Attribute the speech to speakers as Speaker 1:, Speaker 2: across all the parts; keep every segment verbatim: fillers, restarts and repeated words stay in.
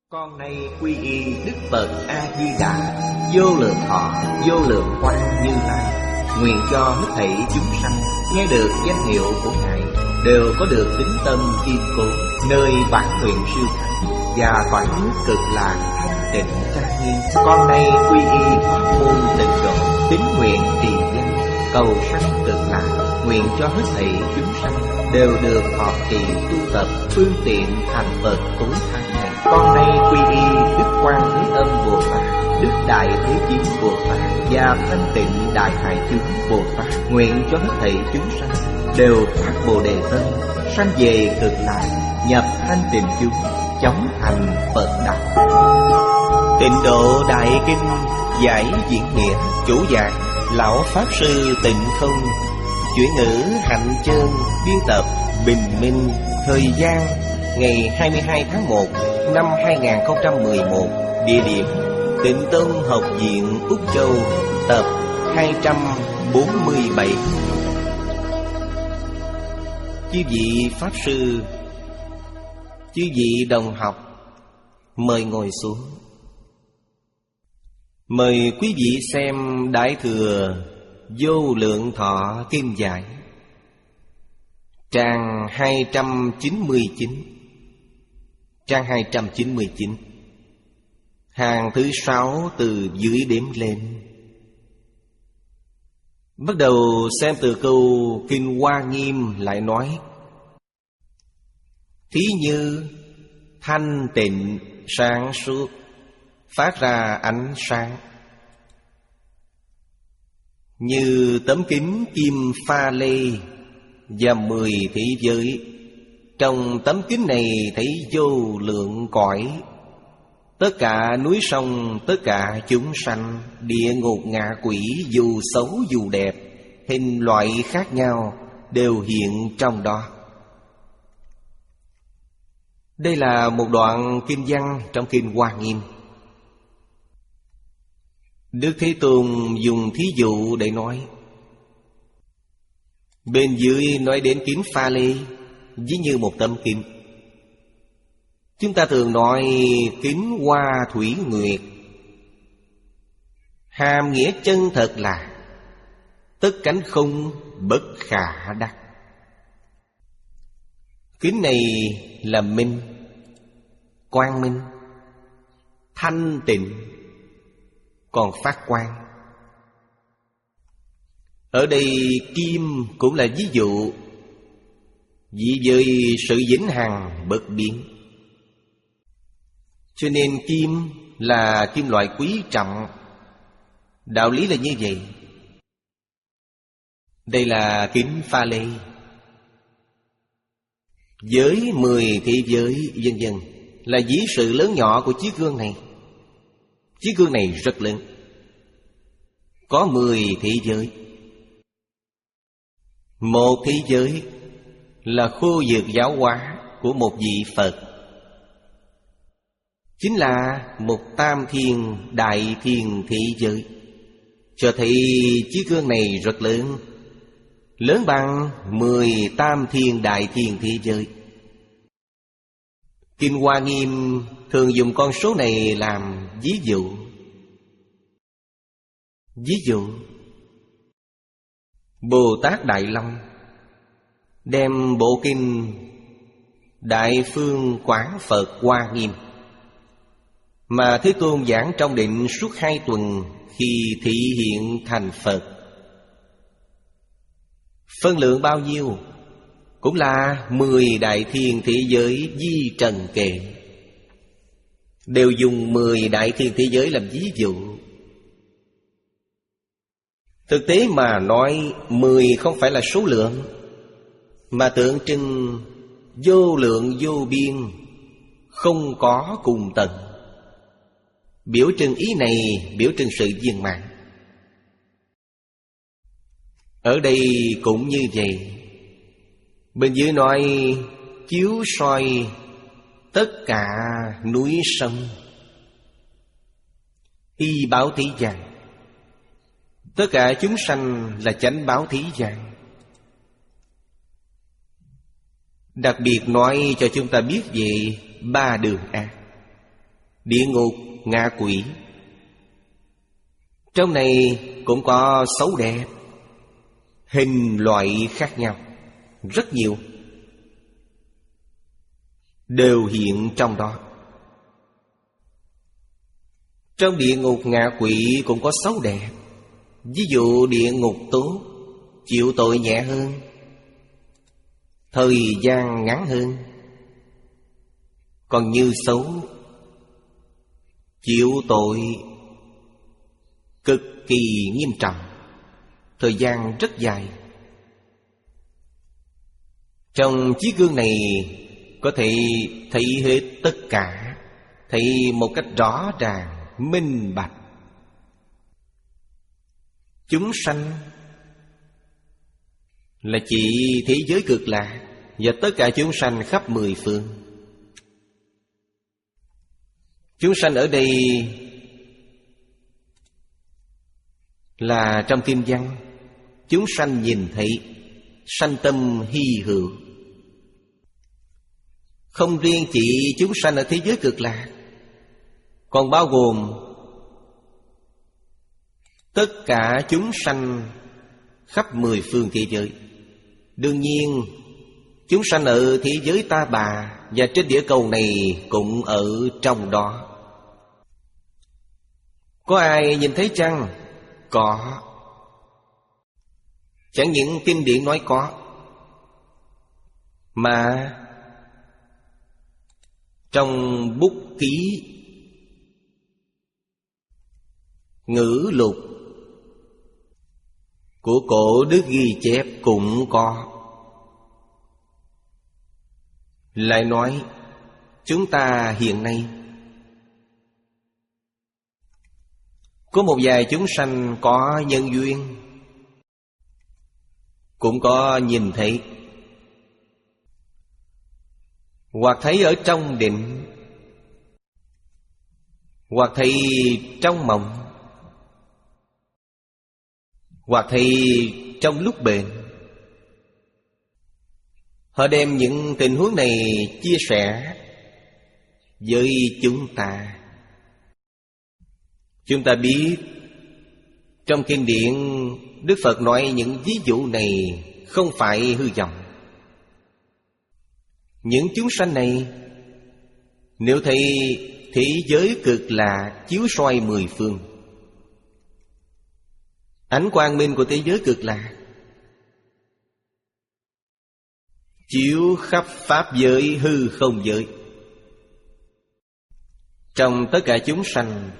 Speaker 1: Con nay quy y Đức Phật A Di Đà, vô lượng thọ, vô lượng quang Như Lai. Nguyện cho hết thảy chúng sanh nghe được danh hiệu của Ngài đều có được tín tâm kiên cố, nơi bản nguyện siêu thắng và cõi nước cực lạc thanh tịnh trang nghiêm. Con nay quy y pháp môn tịnh độ, tín nguyện trì danh, cầu sanh cực lạc. Nguyện cho hết thảy chúng sanh đều được thọ trì tu tập phương tiện thành Phật tối thắng này. Con nay quy y Đức Quan Thế Âm Bồ Tát, Đức Đại Thế Chí Bồ Tát và Thanh Tịnh Đại Hải Chúng Bồ Tát. Nguyện cho hết thảy chúng sanh đều phát Bồ Đề tâm, sanh về cực lạc, nhập thanh tịnh chúng, chóng thành Phật đạo. Tịnh Độ Đại Kinh giải diễn nghĩa, chủ giảng Lão Pháp Sư Tịnh Không, chuyển ngữ Hạnh Chân, biên tập Bình Minh. Thời gian ngày hai mươi hai tháng một năm hai nghìn không trăm mười một. Địa điểm Tịnh Tông Học viện Úc Châu, tập hai trăm bốn mươi bảy. Chư vị Pháp Sư, chư vị đồng học, mời ngồi xuống. Mời quý vị xem Đại Thừa Vô Lượng Thọ Kinh Giải, trang hai trăm chín mươi chín. Trang hai trăm chín mươi chín, hàng thứ sáu từ dưới đếm lên. Bắt đầu xem từ câu Kinh Hoa Nghiêm lại nói: thí như thanh tịnh sáng suốt, phát ra ánh sáng, như tấm kính kim pha lê và mười thế giới. Trong tấm kính này thấy vô lượng cõi, tất cả núi sông, tất cả chúng sanh, địa ngục ngạ quỷ, dù xấu dù đẹp, hình loại khác nhau đều hiện trong đó. Đây là một đoạn kinh văn trong Kinh Hoa Nghiêm. Đức Thế Tôn dùng thí dụ để nói. Bên dưới nói đến kính pha lê, ví như một tấm kính. Chúng ta thường nói kính hoa thủy nguyệt, hàm nghĩa chân thật là tất cánh không, bất khả đắc. Kính này là minh, quang minh, thanh tịnh, còn phát quang. Ở đây kim cũng là ví dụ, ví với sự vĩnh hằng bất biến. Cho nên kim là kim loại quý trọng. Đạo lý là như vậy. Đây là kính pha lê, với mười thế giới vân vân, là ví sự lớn nhỏ của chiếc gương này. Chiếc gương này rất lớn, có mười thế giới. Một thế giới là khu vực giáo hóa của một vị Phật, chính là một tam thiên đại thiên thế giới. Cho thấy chiếc gương này rất lớn, lớn bằng mười tam thiên đại thiên thế giới. Kinh Hoa Nghiêm thường dùng con số này làm ví dụ. Ví dụ Bồ Tát Đại Long đem bộ kinh Đại Phương Quán Phật Hoa Nghiêm mà Thế Tôn giảng trong định suốt hai tuần khi thị hiện thành Phật. Phân lượng bao nhiêu? Cũng là mười đại thiên thế giới di trần kệ. Đều dùng mười đại thiên thế giới làm ví dụ. Thực tế mà nói, mười không phải là số lượng, mà tượng trưng vô lượng vô biên, không có cùng tận. Biểu trưng ý này biểu trưng sự viên mãn. Ở đây cũng như vậy. Bên dưới nói chiếu soi tất cả núi sông, y báo thế gian. Tất cả chúng sanh là chánh báo thế gian. Đặc biệt nói cho chúng ta biết về ba đường ác. địa ngục, ngạ quỷ. Trong này cũng có xấu đẹp, hình loại khác nhau, rất nhiều, đều hiện trong đó. Trong địa ngục ngạ quỷ cũng có xấu đẹp. Ví dụ địa ngục tốt, chịu tội nhẹ hơn, thời gian ngắn hơn. Còn như xấu, chịu tội cực kỳ nghiêm trọng, thời gian rất dài. Trong chiếc gương này có thể thấy hết tất cả, thấy một cách rõ ràng, minh bạch. Chúng sanh là chỉ thế giới cực lạc, và tất cả chúng sanh khắp mười phương. Chúng sanh ở đây là trong kinh văn, chúng sanh nhìn thấy, sanh tâm hy hữu. Không riêng chỉ chúng sanh ở thế giới cực lạc, còn bao gồm tất cả chúng sanh khắp mười phương thế giới. Đương nhiên, chúng sanh ở thế giới ta bà và trên địa cầu này cũng ở trong đó. Có ai nhìn thấy chăng? Có. Chẳng những kinh điển nói có, mà trong bút ký, ngữ lục của cổ đức ghi chép cũng có. Lại nói chúng ta hiện nay có một vài chúng sanh có nhân duyên, cũng có nhìn thấy, hoặc thấy ở trong định, hoặc thấy trong mộng, hoặc thấy trong lúc bệnh. Họ đem những tình huống này chia sẻ với chúng ta. Chúng ta biết trong kinh điển Đức Phật nói những ví dụ này không phải hư vọng. Những chúng sanh này nếu thấy thế giới cực lạc chiếu soi mười phương, ánh quang minh của thế giới cực lạc chiếu khắp pháp giới hư không giới, trong tất cả chúng sanh,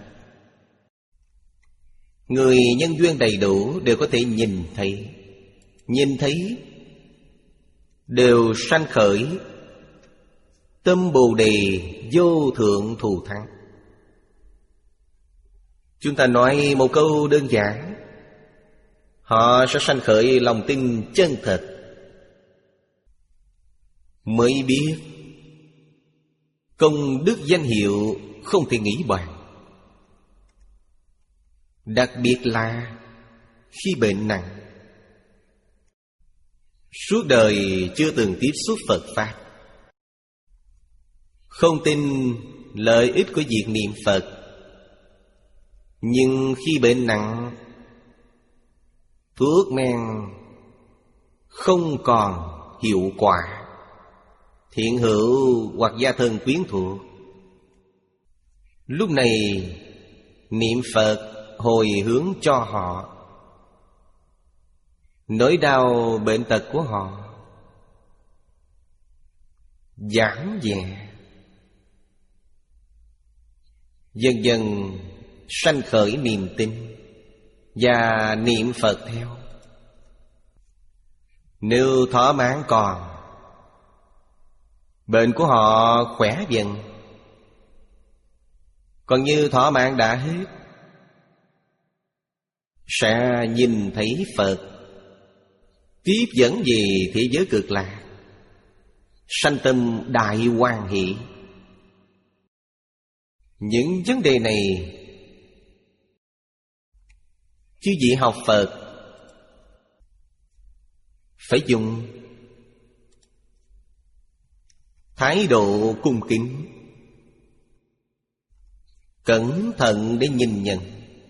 Speaker 1: người nhân duyên đầy đủ đều có thể nhìn thấy. Nhìn thấy đều sanh khởi tâm Bồ Đề vô thượng thù thắng. Chúng ta nói một câu đơn giản, họ sẽ sanh khởi lòng tin chân thật, mới biết công đức danh hiệu không thể nghĩ bàn. Đặc biệt là khi bệnh nặng, suốt đời chưa từng tiếp xúc Phật Pháp, không tin lợi ích của việc niệm Phật. Nhưng khi bệnh nặng, thuốc men không còn hiệu quả, thiện hữu hoặc gia thân quyến thuộc, lúc này niệm Phật hồi hướng cho họ, nỗi đau bệnh tật của họ giảm nhẹ, dần dần sanh khởi niềm tin và niệm Phật theo. Nếu thọ mạng còn, bệnh của họ khỏe dần. Còn như thọ mạng đã hết, sẽ nhìn thấy Phật, tiếp dẫn về thế giới cực lạc, sanh tâm đại hoan hỷ. Những vấn đề này chư vị học Phật phải dùng thái độ cung kính, cẩn thận để nhìn nhận.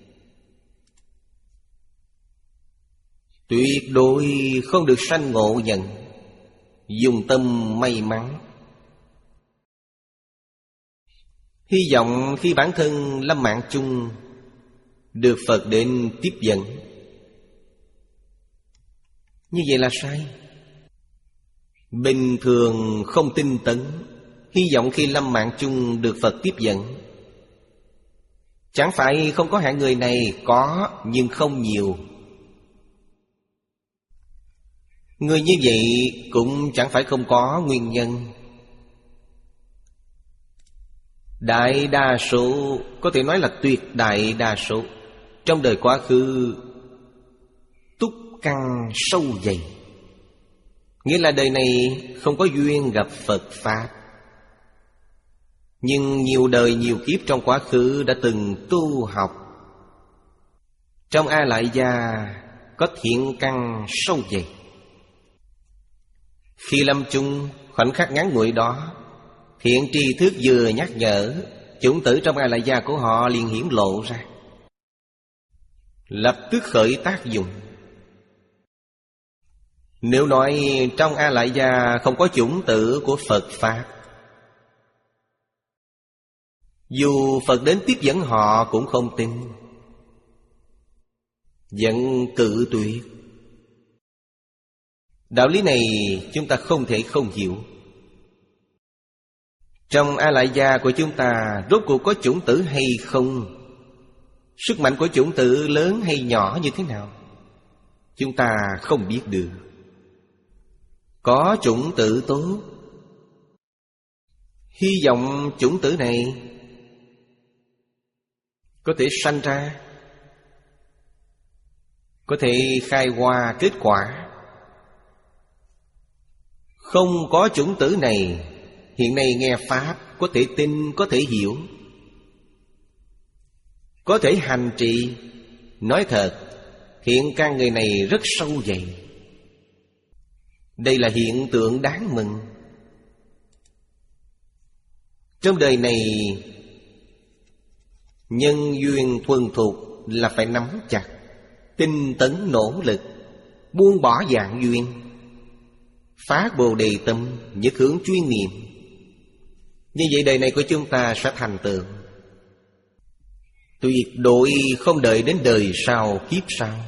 Speaker 1: Tuyệt đối không được sanh ngộ nhận, dùng tâm may mắn. Hy vọng khi bản thân lâm mạng chung được Phật đến tiếp dẫn. Như vậy là sai. Bình thường không tinh tấn, hy vọng khi lâm mạng chung được Phật tiếp dẫn. Chẳng phải không có hạng người này, có nhưng không nhiều. Người như vậy cũng chẳng phải không có nguyên nhân. Đại đa số, có thể nói là tuyệt đại đa số, trong đời quá khứ túc căn sâu dày, nghĩa là đời này không có duyên gặp Phật Pháp. Nhưng nhiều đời nhiều kiếp trong quá khứ đã từng tu học. Trong A Lại Gia có thiện căn sâu dày. Khi lâm chung khoảnh khắc ngắn ngủi đó, thiện tri thức vừa nhắc nhở, chủng tử trong A Lại Gia của họ liền hiển lộ ra, lập tức khởi tác dụng. Nếu nói trong A Lại Gia không có chủng tử của Phật Pháp, dù Phật đến tiếp dẫn họ cũng không tin, vẫn cự tuyệt. Đạo lý này chúng ta không thể không hiểu. Trong A Lại Gia của chúng ta rốt cuộc có chủng tử hay không? Sức mạnh của chủng tử lớn hay nhỏ như thế nào? Chúng ta không biết được. Có chủng tử tốt, hy vọng chủng tử này có thể sanh ra, có thể khai hoa kết quả. Không có chủng tử này, hiện nay nghe Pháp có thể tin, có thể hiểu, có thể hành trì. Nói thật, thiện căn người này rất sâu dày. Đây là hiện tượng đáng mừng. Trong đời này, nhân duyên thuần thục là phải nắm chặt, tinh tấn nỗ lực, buông bỏ dạng duyên, phát Bồ Đề tâm, nhất hướng chuyên niệm. Như vậy đời này của chúng ta sẽ thành tựu. Tuyệt đối không đợi đến đời sau kiếp sau.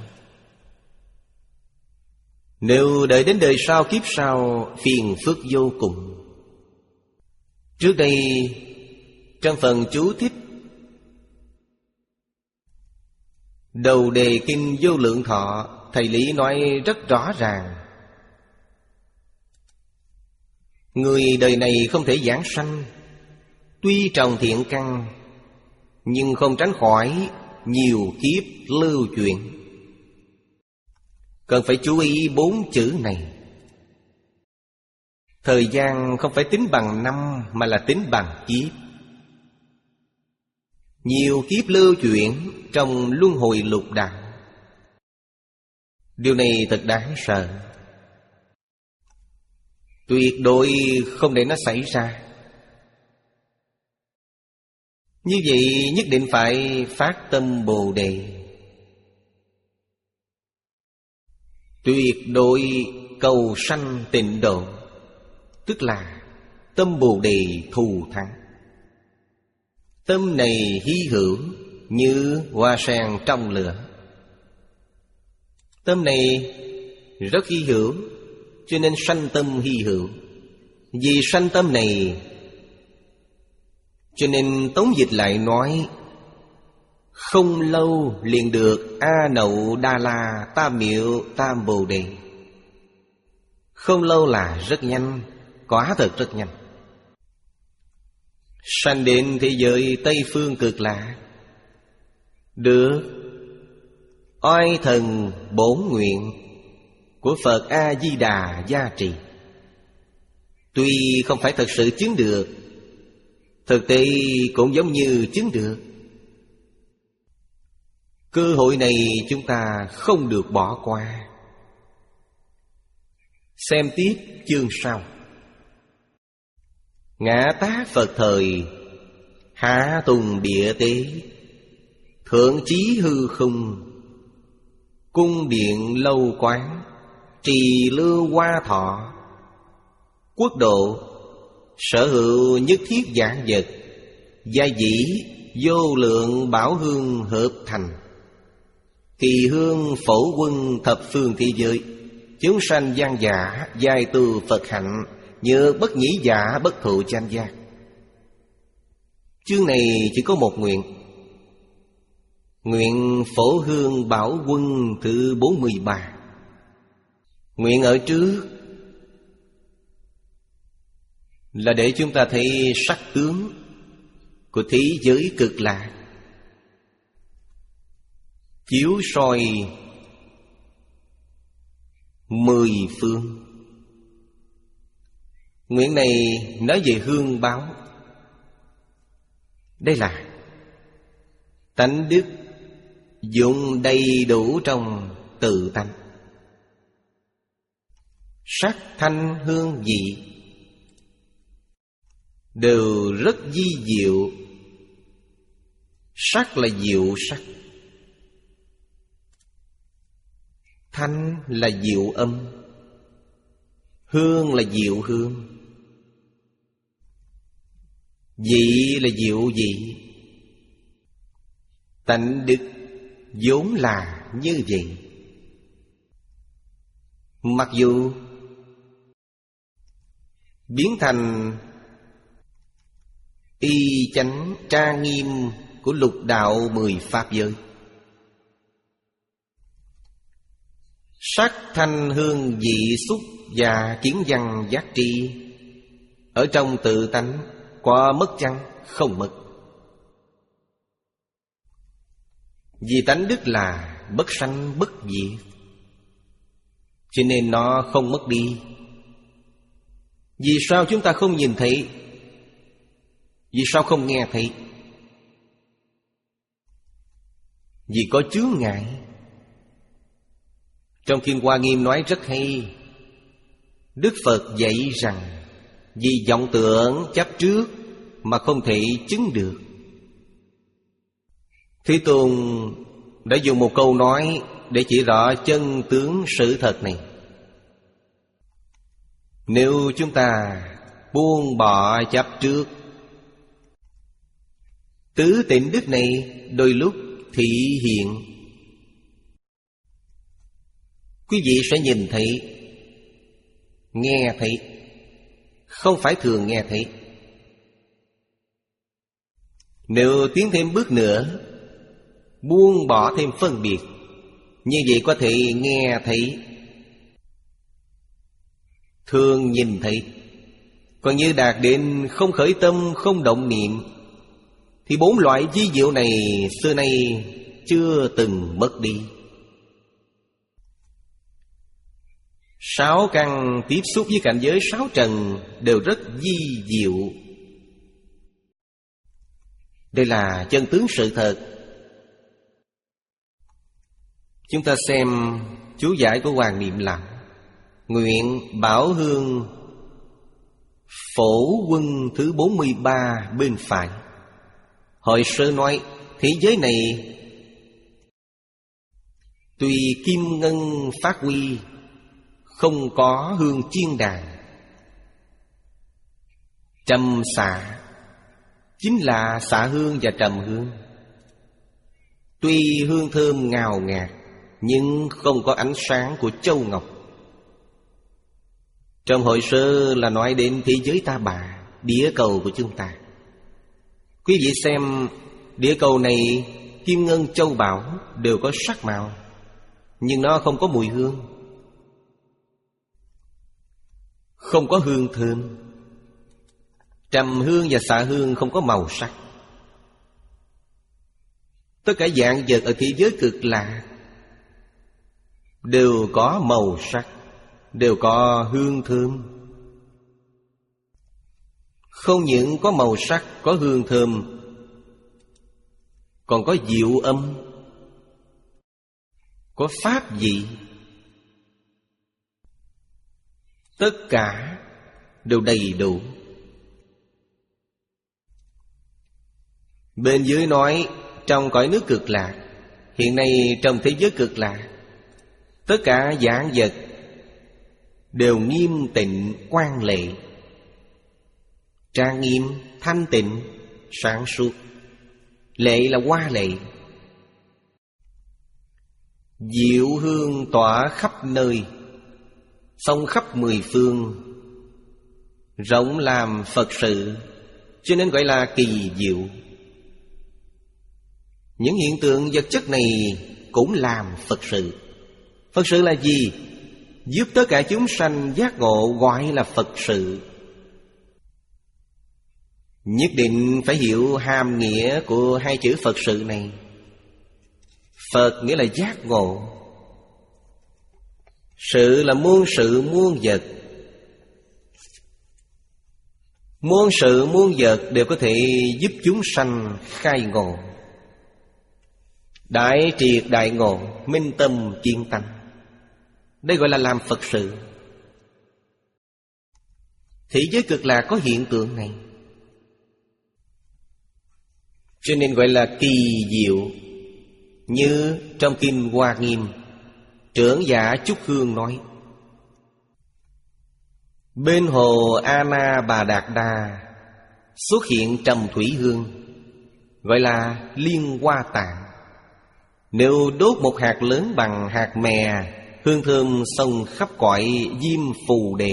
Speaker 1: Nếu đợi đến đời sau kiếp sau, phiền phức vô cùng. Trước đây trong phần chú thích đầu đề kinh Vô Lượng Thọ, thầy Lý nói rất rõ ràng: người đời này không thể giảng sanh, tuy trồng thiện căn, nhưng không tránh khỏi nhiều kiếp lưu chuyển. Cần phải chú ý bốn chữ này. Thời gian không phải tính bằng năm, mà là tính bằng kiếp. Nhiều kiếp lưu chuyển trong luân hồi lục đạo. Điều này thật đáng sợ. Tuyệt đối không để nó xảy ra. Như vậy nhất định phải phát tâm Bồ Đề, tuyệt đối cầu sanh tịnh độ, tức là tâm Bồ Đề thù thắng. Tâm này hy hữu như hoa sen trong lửa. Tâm này rất hy hữu, cho nên sanh tâm hy hữu. Vì sanh tâm này, cho nên Tống dịch lại nói: không lâu liền được A Nậu Đa La Tam Miệu Tam Bồ Đề. Không lâu là rất nhanh, quả thật rất nhanh. Sanh đến thế giới Tây Phương Cực Lạc, được oai thần bổn nguyện của Phật A-di-đà gia trì. Tuy không phải thật sự chứng được, thực tế cũng giống như chứng được. Cơ hội này chúng ta không được bỏ qua. Xem tiếp chương sau. Ngã Tát Phật thời, Hạ tùng địa tế, thượng chí hư không, cung điện lâu quán, trì lưu hoa thọ. Quốc độ sở hữu nhất thiết vạn vật, gia dĩ vô lượng bảo hương hợp thành. Kỳ hương phổ quân thập phương thế giới, chúng sanh gian giả giai tu Phật hạnh, như bất nhĩ giả bất thụ chánh giác. Chương này chỉ có một nguyện. Nguyện phổ hương bảo quân thứ bốn mươi ba. Nguyện ở trước là để chúng ta thấy sắc tướng của thế giới cực lạc, chiếu soi mười phương. Nguyện này nói về hương báo. Đây là tánh đức dụng đầy đủ trong tự tánh. Sắc thanh hương vị đều rất vi diệu. Sắc là diệu sắc, thanh là diệu âm, hương là diệu hương, vị là diệu vị. Tánh đức vốn là như vậy. Mặc dù biến thành y chánh trang nghiêm của lục đạo mười pháp giới, sắc thanh hương vị xúc và kiến văn giác tri ở trong tự tánh có mất chăng? Không mất. Vì tánh đức là bất sanh bất diệt, cho nên nó không mất đi. Vì sao chúng ta không nhìn thấy? Vì sao không nghe thấy? Vì có chướng ngại. Trong Kinh Hoa Nghiêm nói rất hay. Đức Phật dạy rằng vì vọng tưởng chấp trước mà không thể chứng được. Thế Tôn đã dùng một câu nói để chỉ rõ chân tướng sự thật này. Nếu chúng ta buông bỏ chấp trước, tứ tịnh đức này đôi lúc thị hiện, quý vị sẽ nhìn thấy, nghe thấy, không phải thường nghe thấy. Nếu tiến thêm bước nữa, buông bỏ thêm phân biệt, như vậy có thể nghe thấy, thường nhìn thấy. Còn như đạt đến không khởi tâm, không động niệm, thì bốn loại vi diệu này xưa nay chưa từng mất đi. Sáu căn tiếp xúc với cảnh giới sáu trần đều rất vi diệu. Đây là chân tướng sự thật. Chúng ta xem chú giải của Hoàng Niệm Lặng. Nguyện bảo hương phổ quân thứ bốn mươi ba bên phải. Hồi sơ nói thế giới này tuy kim ngân phát huy, không có hương chiên đàn. Trầm xạ chính là xạ hương và trầm hương. Tuy hương thơm ngào ngạt, nhưng không có ánh sáng của châu ngọc. Trong hội sơ là nói đến thế giới Ta Bà, địa cầu của chúng ta. Quý vị xem, địa cầu này kim ngân châu bảo đều có sắc màu, nhưng nó không có mùi hương, không có hương thơm. Trầm hương và xạ hương không có màu sắc. Tất cả dạng vật ở thế giới cực lạc đều có màu sắc, đều có hương thơm. Không những có màu sắc, có hương thơm, còn có diệu âm, có pháp vị. Tất cả đều đầy đủ. Bên dưới nói trong cõi nước Cực Lạc. Hiện nay trong thế giới Cực Lạc, tất cả vạn vật đều nghiêm tịnh quang lệ, trang nghiêm, thanh tịnh, sáng suốt. Lệ là hoa lệ. Diệu hương tỏa khắp nơi, xông khắp mười phương, rộng làm Phật sự, cho nên gọi là kỳ diệu. Những hiện tượng vật chất này cũng làm Phật sự. Phật sự là gì? Giúp tất cả chúng sanh giác ngộ, gọi là Phật sự. Nhất định phải hiểu hàm nghĩa của hai chữ Phật sự này. Phật nghĩa là giác ngộ, sự là muôn sự muôn vật. Muôn sự muôn vật đều có thể giúp chúng sanh khai ngộ, đại triệt đại ngộ, minh tâm kiến tánh. Đây gọi là làm Phật sự. Thế giới Cực Lạc có hiện tượng này, cho nên gọi là kỳ diệu. Như trong Kinh Hoa Nghiêm, trưởng giả Chúc Hương nói: bên hồ A Na Bà Đạt Đa xuất hiện trầm thủy hương, gọi là liên hoa tạng. Nếu đốt một hạt lớn bằng hạt mè, hương thơm xông khắp cõi Diêm Phù Đề.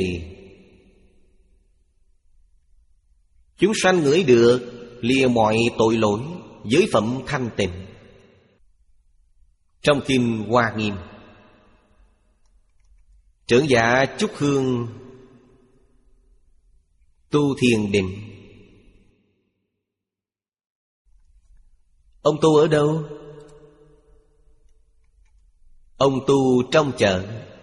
Speaker 1: Chúng sanh ngửi được, lìa mọi tội lỗi, giới phẩm thanh tịnh. Trong Kinh Hoa Nghiêm, trưởng giả Chúc Hương tu thiền định. Ông tu ở đâu? Ông tu trong chợ.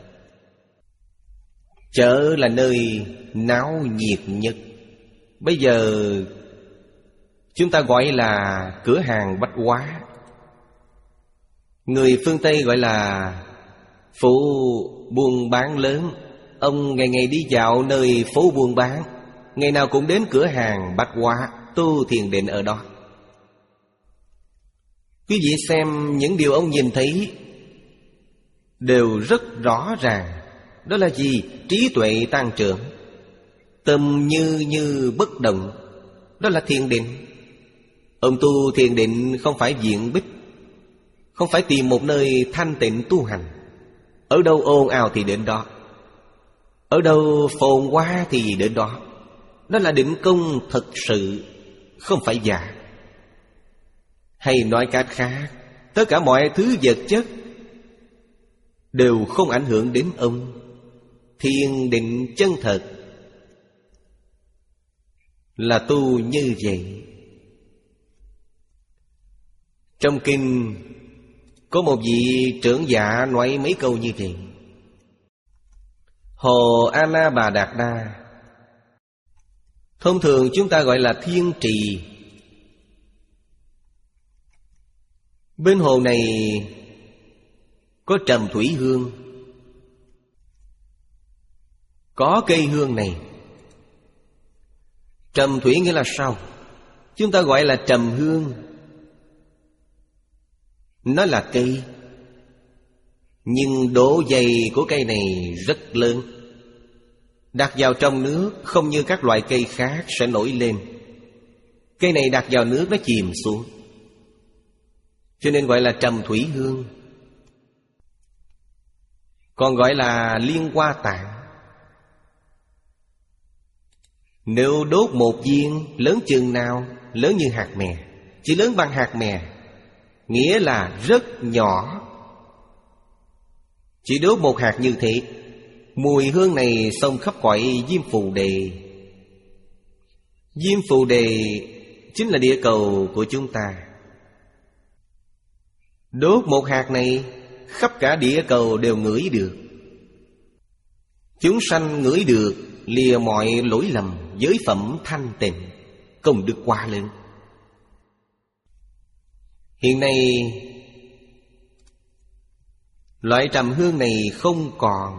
Speaker 1: Chợ là nơi náo nhiệt nhất. Bây giờ chúng ta gọi là cửa hàng bách hóa. Người phương Tây gọi là phố buôn bán lớn. Ông ngày ngày đi dạo nơi phố buôn bán, ngày nào cũng đến cửa hàng bách hóa tu thiền định ở đó. Quý vị xem những điều ông nhìn thấy đều rất rõ ràng. Đó là gì? Trí tuệ tăng trưởng, tâm như như bất động. Đó là thiền định. Ông tu thiền định không phải viện bích, không phải tìm một nơi thanh tịnh tu hành. Ở đâu ồn ào thì đến đó, ở đâu phồn hoa thì đến đó. Đó là định công thật sự, không phải giả. Hay nói cách khác, tất cả mọi thứ vật chất đều không ảnh hưởng đến ông. Thiền định chân thật là tu như vậy. Trong kinh có một vị trưởng giả nói mấy câu như vậy: hồ A Na Bà Đạt Đa, thông thường chúng ta gọi là thiên trì. Bên hồ này có trầm thủy hương. Có cây hương này. Trầm thủy nghĩa là sao? Chúng ta gọi là trầm hương. Nó là cây, nhưng độ dày của cây này rất lớn. Đặt vào trong nước không như các loại cây khác sẽ nổi lên. Cây này đặt vào nước nó chìm xuống, cho nên gọi là trầm thủy hương. Còn gọi là liên hoa tạng. Nếu đốt một viên lớn chừng nào? Lớn như hạt mè, chỉ lớn bằng hạt mè, nghĩa là rất nhỏ. Chỉ đốt một hạt như thế, mùi hương này xông khắp cõi Diêm Phù Đề. Diêm Phù Đề chính là địa cầu của chúng ta. Đốt một hạt này, khắp cả địa cầu đều ngửi được. Chúng sanh ngửi được, lìa mọi lỗi lầm, giới phẩm thanh tịnh, công đức quá lớn. Hiện nay loại trầm hương này không còn,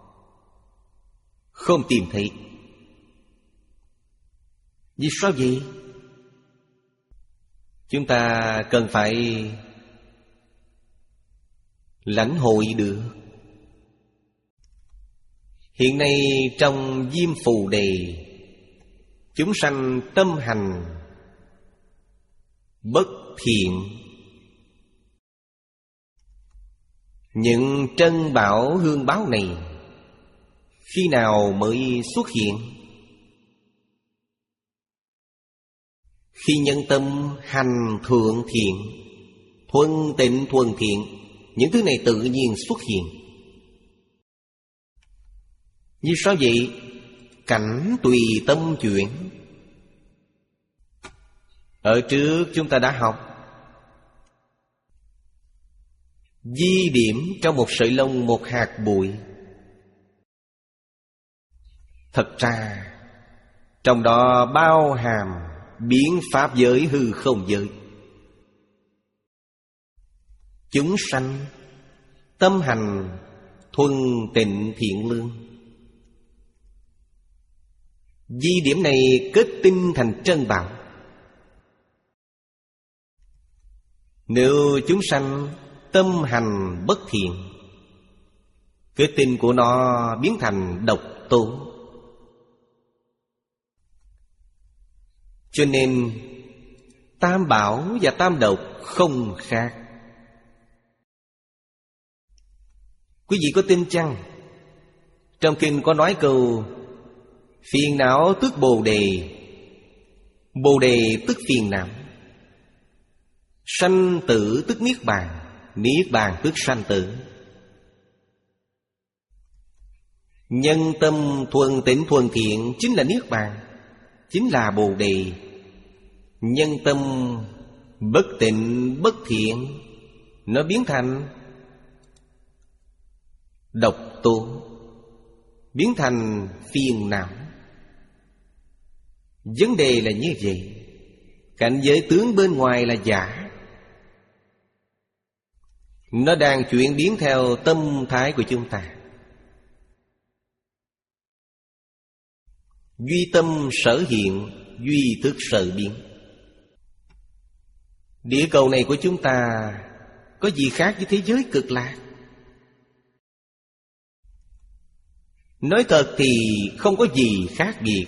Speaker 1: không tìm thấy. Vì sao vậy? chúng ta cần phải lãnh hội được. Hiện nay trong Diêm Phù Đề, chúng sanh tâm hành bất thiện. Những trân bảo hương báo này khi nào mới xuất hiện? Khi nhân tâm hành thượng thiện, thuần tịnh thuần thiện, những thứ này tự nhiên xuất hiện. Như sao vậy? Cảnh tùy tâm chuyển. Ở trước chúng ta đã học, di điểm trong một sợi lông, một hạt bụi. Thật ra trong đó bao hàm biến pháp giới hư không giới. Chúng sanh tâm hành thuần tịnh thiện lương. Di điểm này kết tinh thành trân bảo. Nếu chúng sanh tâm hành bất thiện, kết tinh của nó biến thành độc tố. Cho nên tam bảo và tam độc không khác. Quý vị có tin chăng? Trong kinh có nói câu phiền não tức bồ đề, bồ đề tức phiền não, sanh tử tức niết bàn, niết bàn tức sanh tử. Nhân tâm thuần tịnh thuần thiện chính là niết bàn, chính là bồ đề. Nhân tâm bất tịnh bất thiện, nó biến thành độc tố, biến thành phiền não. Vấn đề là như vậy. Cảnh giới tướng bên ngoài là giả, nó đang chuyển biến theo tâm thái của chúng ta. Duy tâm sở hiện, duy thức sở biến. Địa cầu này của chúng ta có gì khác với thế giới cực lạc? Nói thật thì không có gì khác biệt,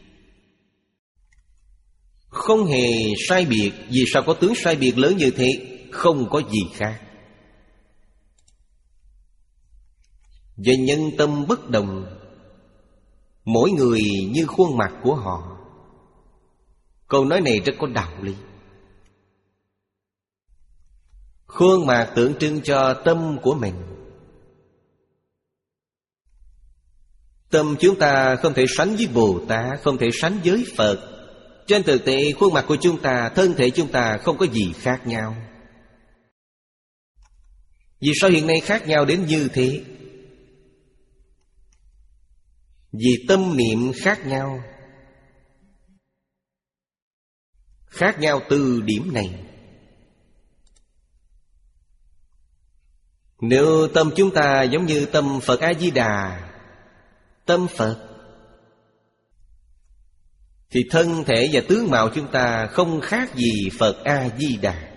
Speaker 1: không hề sai biệt. Vì sao có tướng sai biệt lớn như thế? Không có gì khác. Về nhân tâm bất đồng, mỗi người như khuôn mặt của họ. Câu nói này rất có đạo lý. Khuôn mặt tượng trưng cho tâm của mình. Tâm chúng ta không thể sánh với Bồ Tát, không thể sánh với Phật. Trên thực tế khuôn mặt của chúng ta, thân thể chúng ta không có gì khác nhau. Vì sao hiện nay khác nhau đến như thế? Vì tâm niệm khác nhau. Khác nhau từ điểm này. Nếu tâm chúng ta giống như tâm Phật A-di-đà, tâm Phật, thì thân thể và tướng mạo chúng ta không khác gì Phật A-di-đà.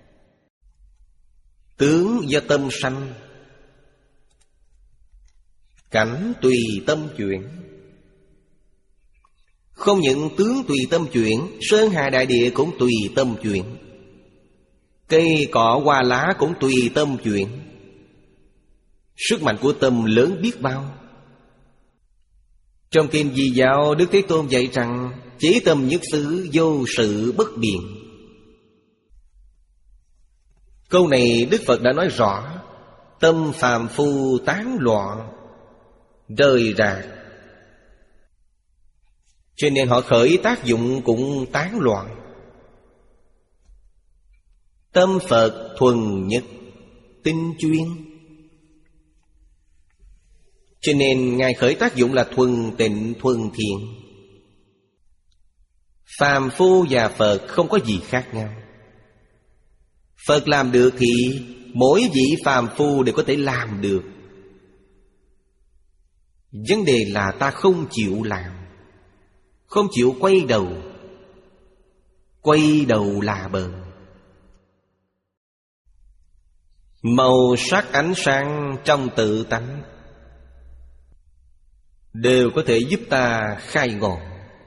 Speaker 1: Tướng do tâm sanh, cảnh tùy tâm chuyển. Không những tướng tùy tâm chuyển, sơn hà đại địa cũng tùy tâm chuyển, cây cỏ hoa lá cũng tùy tâm chuyển. Sức mạnh của tâm lớn biết bao. Trong Kinh Di Giáo, Đức Thế Tôn dạy rằng chí tâm nhất xứ, vô sự bất biện. Câu này Đức Phật đã nói rõ. Tâm phàm phu tán loạn, rời rạc, cho nên họ khởi tác dụng cũng tán loạn. Tâm Phật thuần nhất, tinh chuyên, cho nên Ngài khởi tác dụng là thuần tịnh thuần thiện. Phàm phu và Phật không có gì khác nhau. Phật làm được thì mỗi vị phàm phu đều có thể làm được. Vấn đề là ta không chịu làm, không chịu quay đầu. Quay đầu là bờ. Màu sắc ánh sáng trong tự tánh đều có thể giúp ta khai ngộ.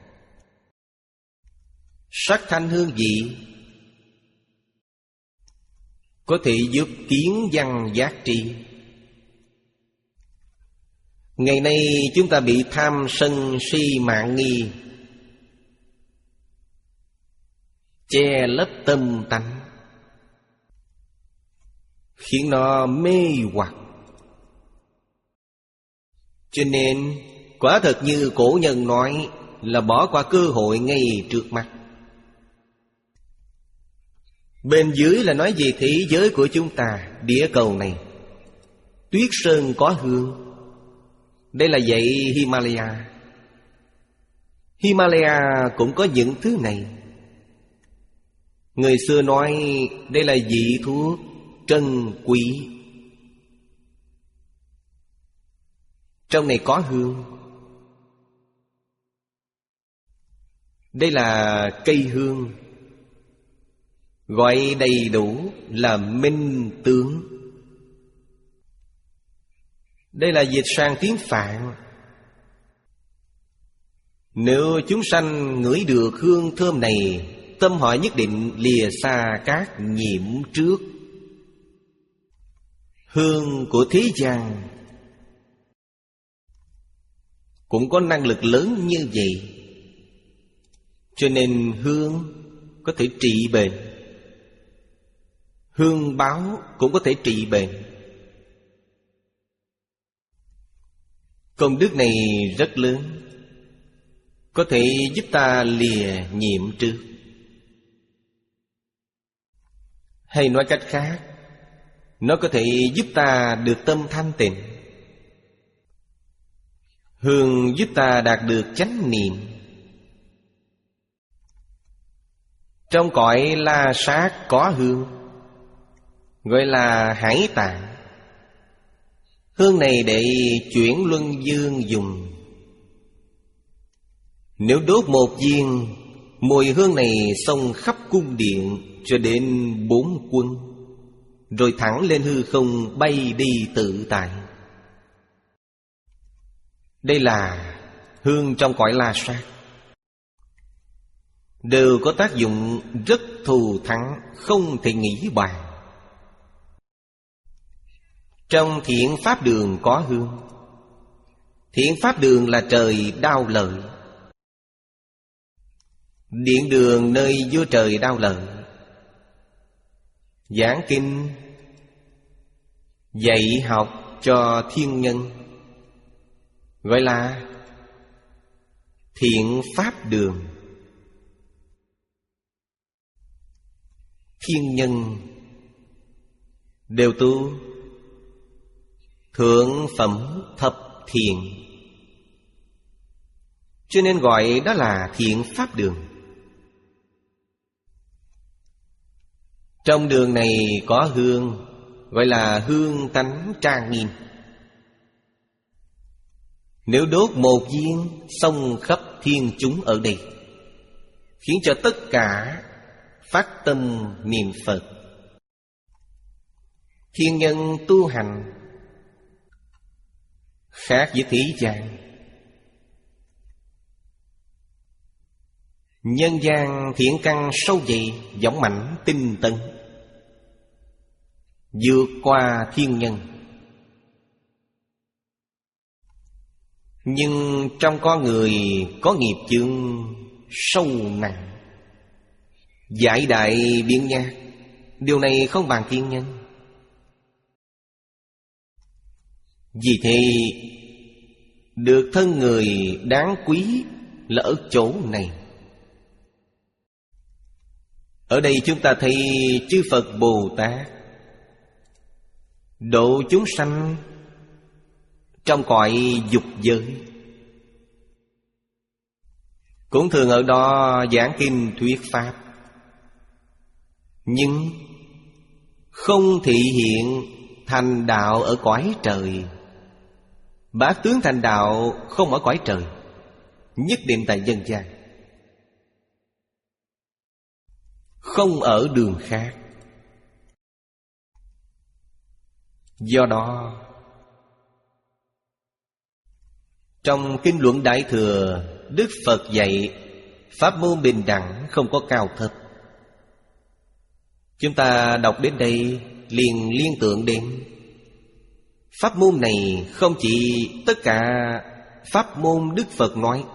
Speaker 1: Sắc thanh hương vị có thể giúp kiến văn giác tri. Ngày nay chúng ta bị tham sân si mạn nghi che lấp tâm tánh, khiến nó mê hoặc. Cho nên quả thật như cổ nhân nói là bỏ qua cơ hội ngay trước mắt. Bên dưới là nói về thế giới của chúng ta, địa cầu này. Tuyết sơn có hương, đây là dãy Himalaya. Himalaya cũng có những thứ này. Người xưa nói đây là vị thuốc trân quý. Trong này có hương. Đây là cây hương, gọi đầy đủ là minh tướng. Đây là dịch sang tiếng Phạn. Nếu chúng sanh ngửi được hương thơm này, tâm họ nhất định lìa xa các nhiễm trước. Hương của thế gian cũng có năng lực lớn như vậy. Cho nên hương có thể trị bệnh. Hương báo cũng có thể trị bệnh. Công đức này rất lớn, có thể giúp ta lìa nhiễm trước. Hay nói cách khác, nó có thể giúp ta được tâm thanh tịnh. Hương giúp ta đạt được chánh niệm. Trong cõi La Sát có hương, gọi là hải tạng. Hương này để chuyển luân dương dùng. Nếu đốt một viên, mùi hương này xông khắp cung điện cho đến bốn quân, rồi thẳng lên hư không bay đi tự tại. Đây là hương trong cõi La Sát, đều có tác dụng rất thù thắng, không thể nghĩ bàn. Trong thiện pháp đường có hương. Thiện pháp đường là trời đao lợi. Điện đường nơi vua trời đao lợi. Giảng kinh, dạy học cho thiên nhân, gọi là thiện pháp đường. Thiên nhân đều tu thượng phẩm thập thiện, cho nên gọi đó là thiện pháp đường. Trong đường này có hương, gọi là hương tánh trang nghiêm. Nếu đốt một viên, xông khắp thiên chúng ở đây, khiến cho tất cả phát tâm niệm Phật. Thiên nhân tu hành khác với thế gian. Nhân gian thiện căn sâu dày, dũng mãnh tinh tấn, vượt qua thiên nhân. Nhưng trong con người có nghiệp chướng sâu nặng, giải đại biến nhát. Điều này không bằng thiên nhân. Vì thế được thân người đáng quý là ở chỗ này. Ở đây chúng ta thấy chư Phật Bồ Tát độ chúng sanh trong cõi dục giới, cũng thường ở đó giảng kinh thuyết pháp, nhưng không thị hiện thành đạo ở cõi trời. Bá tướng thành đạo không ở cõi trời, nhất định tại nhân gian, không ở đường khác. Do đó, trong Kinh Luận Đại Thừa, Đức Phật dạy pháp môn bình đẳng, không có cao thấp. Chúng ta đọc đến đây liền liên tưởng đến pháp môn này không chỉ tất cả pháp môn Đức Phật nói.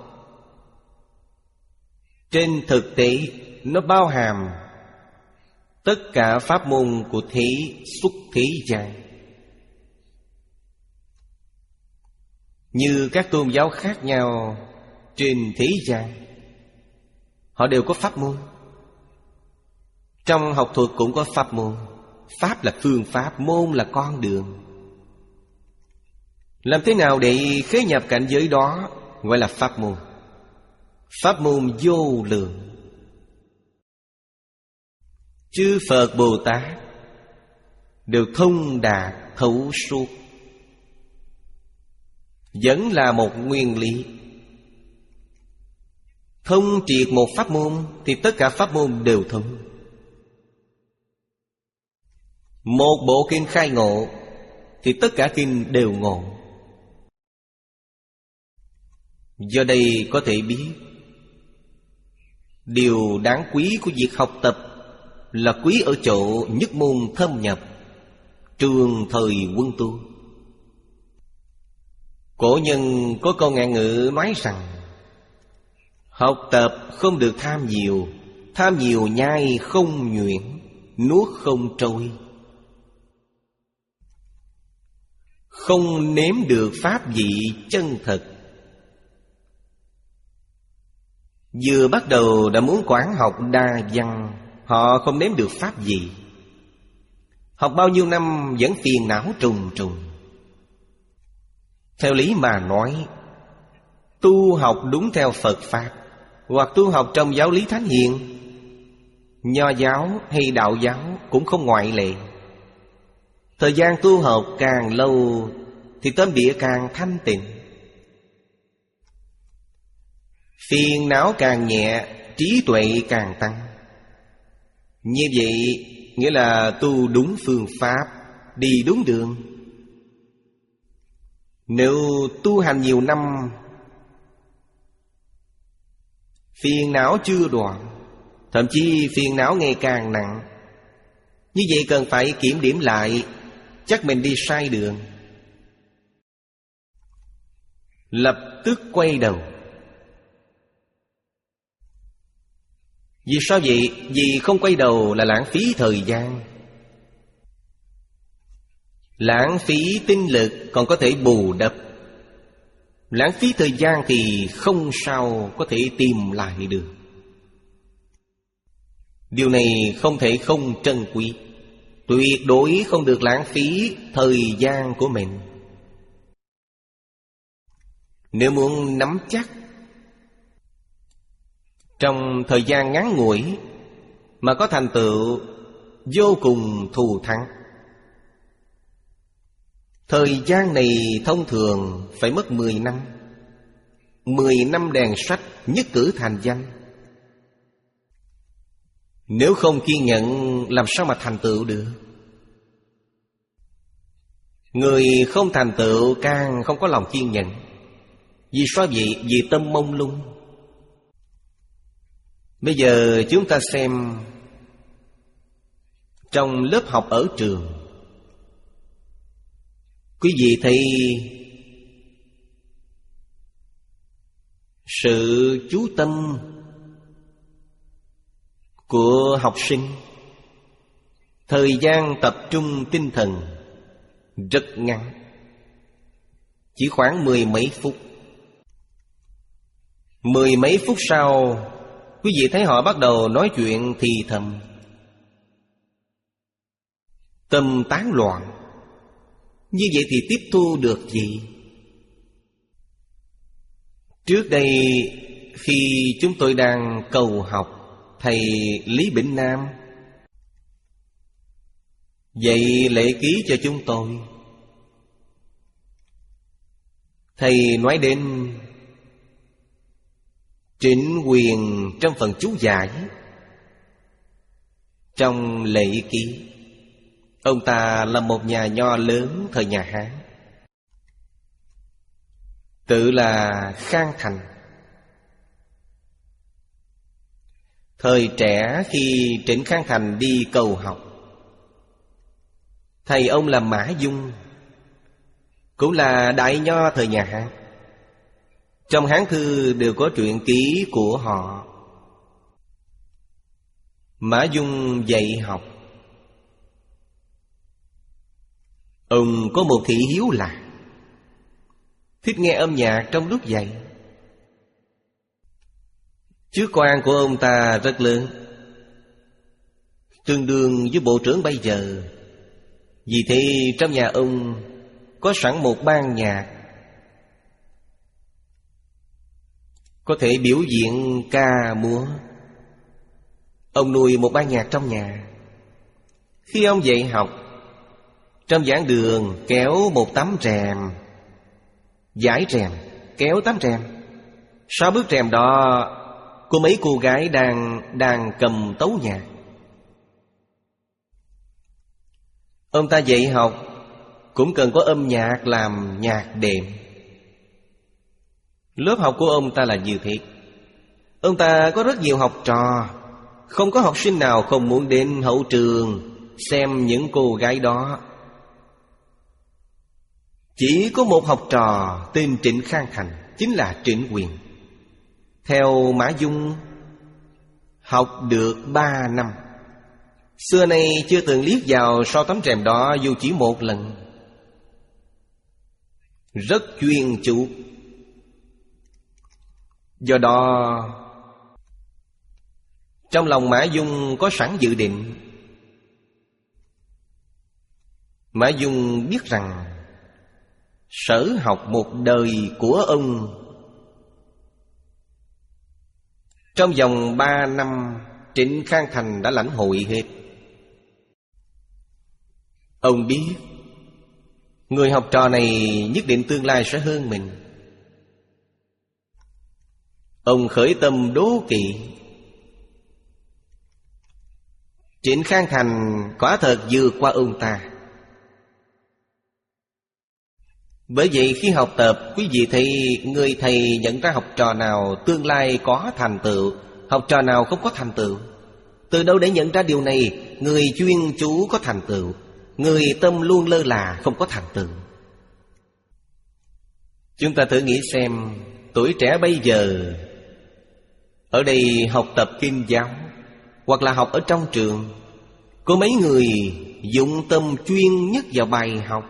Speaker 1: Trên thực tế, nó bao hàm tất cả pháp môn của thế xuất thế gian. Như các tôn giáo khác nhau trên thế gian, họ đều có pháp môn. Trong học thuật cũng có pháp môn. Pháp là phương pháp, môn là con đường. Làm thế nào để khế nhập cảnh giới đó gọi là pháp môn. Pháp môn vô lượng. Chư Phật Bồ Tát đều thông đạt thấu suốt, vẫn là một nguyên lý. Thông triệt một pháp môn thì tất cả pháp môn đều thông. Một bộ kinh khai ngộ thì tất cả kinh đều ngộ. Do đây có thể biết, điều đáng quý của việc học tập là quý ở chỗ nhất môn thâm nhập, trường thời quân tu. Cổ nhân có câu ngạn ngữ nói rằng: học tập không được tham nhiều, tham nhiều nhai không nhuyễn, nuốt không trôi. Không nếm được pháp vị chân thật. Vừa bắt đầu đã muốn quán học đa văn, họ không nếm được pháp vị. Học bao nhiêu năm vẫn phiền não trùng trùng. Theo lý mà nói, tu học đúng theo Phật Pháp, hoặc tu học trong giáo lý Thánh Hiền, Nho giáo hay Đạo giáo cũng không ngoại lệ. Thời gian tu học càng lâu thì tâm địa càng thanh tịnh, phiền não càng nhẹ, trí tuệ càng tăng. Như vậy nghĩa là tu đúng phương pháp, đi đúng đường. Nếu tu hành nhiều năm, phiền não chưa đoạn, thậm chí phiền não ngày càng nặng, như vậy cần phải kiểm điểm lại, chắc mình đi sai đường. Lập tức quay đầu. Vì sao vậy? Vì không quay đầu là lãng phí thời gian, lãng phí tinh lực còn có thể bù đắp. Lãng phí thời gian thì không sao có thể tìm lại được. Điều này không thể không trân quý. Tuyệt đối không được lãng phí thời gian của mình. Nếu muốn nắm chắc trong thời gian ngắn ngủi mà có thành tựu vô cùng thù thắng, thời gian này thông thường phải mất mười năm. Mười năm đèn sách nhất cử thành danh. Nếu không kiên nhẫn làm sao mà thành tựu được? Người không thành tựu càng không có lòng kiên nhẫn. Vì sao vậy? Vì tâm mông lung. Bây giờ chúng ta xem trong lớp học ở trường, quý vị thấy sự chú tâm của học sinh, thời gian tập trung tinh thần rất ngắn, chỉ khoảng mười mấy phút. Mười mấy phút sau, quý vị thấy họ bắt đầu nói chuyện thì thầm, tâm tán loạn. Như vậy thì tiếp thu được gì? Trước đây khi chúng tôi đang cầu học, thầy Lý Bỉnh Nam dạy lễ ký cho chúng tôi. Thầy nói đến trịnh quyền trong phần chú giải trong lễ ký.
Speaker 2: Ông ta là một nhà nho lớn thời nhà Hán, tự là Khang Thành. Thời trẻ khi Trịnh Khang Thành đi cầu học, thầy ông là Mã Dung, cũng là đại nho thời nhà Hán. Trong Hán thư đều có truyện ký của họ. Mã Dung dạy học. Ông có một thị hiếu là thích nghe âm nhạc trong lúc dạy. Chức quan của ông ta rất lớn, tương đương với bộ trưởng bây giờ. Vì thế trong nhà ông có sẵn một ban nhạc, có thể biểu diễn ca múa. Ông nuôi một ban nhạc trong nhà. Khi ông dạy học, trong giảng đường kéo một tấm rèm, dải rèm, kéo tấm rèm. Sau bức rèm đó có mấy cô gái đang đang cầm tấu nhạc. Ông ta dạy học cũng cần có âm nhạc làm nhạc đệm. Lớp học của ông ta là như thế. Ông ta có rất nhiều học trò, không có học sinh nào không muốn đến hậu trường xem những cô gái đó. Chỉ có một học trò tên Trịnh Khang Thành, chính là Trịnh Quyền. Theo Mã Dung, học được ba năm. Xưa nay chưa từng liếc vào sau tấm rèm đó dù chỉ một lần. Rất chuyên chú. Do đó trong lòng Mã Dung có sẵn dự định. Mã Dung biết rằng sở học một đời của ông trong vòng ba năm Trịnh Khang Thành đã lãnh hội hết. Ông biết người học trò này nhất định tương lai sẽ hơn mình. Ông khởi tâm đố kỵ. Trịnh Khang Thành quả thật vượt qua ông ta. Bởi vậy khi học tập, quý vị thấy người thầy nhận ra học trò nào tương lai có thành tựu, học trò nào không có thành tựu. Từ đâu để nhận ra điều này? Người chuyên chú có thành tựu, người tâm luôn lơ là không có thành tựu. Chúng ta thử nghĩ xem, tuổi trẻ bây giờ ở đây học tập kinh giáo hoặc là học ở trong trường, có mấy người dụng tâm chuyên nhất vào bài học?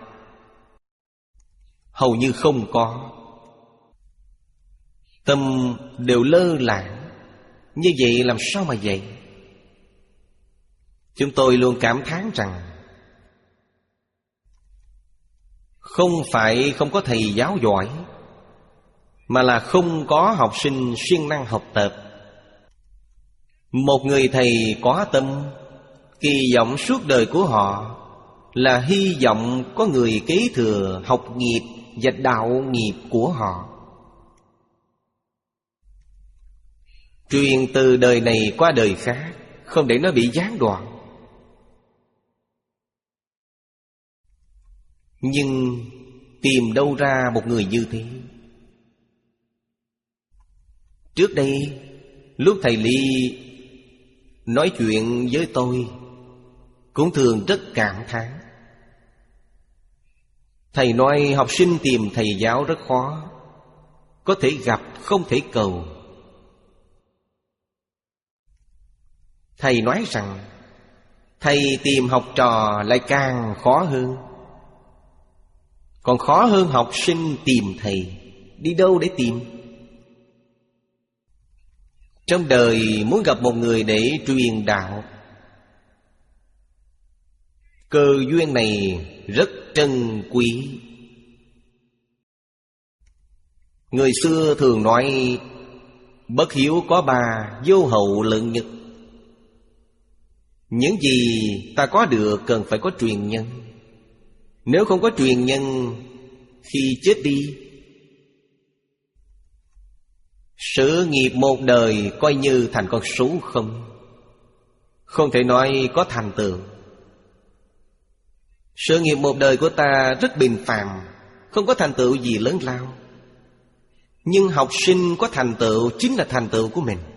Speaker 2: Hầu như không có. Tâm đều lơ lảng. Như vậy làm sao mà vậy? Chúng tôi luôn cảm thán rằng không phải không có thầy giáo giỏi, mà là không có học sinh siêng năng học tập. Một người thầy có tâm, kỳ vọng suốt đời của họ là hy vọng có người kế thừa học nghiệp và đạo nghiệp của họ, truyền từ đời này qua đời khác, không để nó bị gián đoạn. Nhưng tìm đâu ra một người như thế? Trước đây lúc thầy Ly nói chuyện với tôi, cũng thường rất cảm thán. Thầy nói học sinh tìm thầy giáo rất khó, có thể gặp không thể cầu. Thầy nói rằng thầy tìm học trò lại càng khó hơn. Còn khó hơn học sinh tìm thầy. Đi đâu để tìm? Trong đời muốn gặp một người để truyền đạo, cơ duyên này rất trân quý. Người xưa thường nói bất hiếu có ba, vô hậu lượng nhật. Những gì ta có được cần phải có truyền nhân. Nếu không có truyền nhân, khi chết đi, sự nghiệp một đời coi như thành con số không, không thể nói có thành tựu. Sự nghiệp một đời của ta rất bình phàm, không có thành tựu gì lớn lao. Nhưng học sinh có thành tựu chính là thành tựu của mình.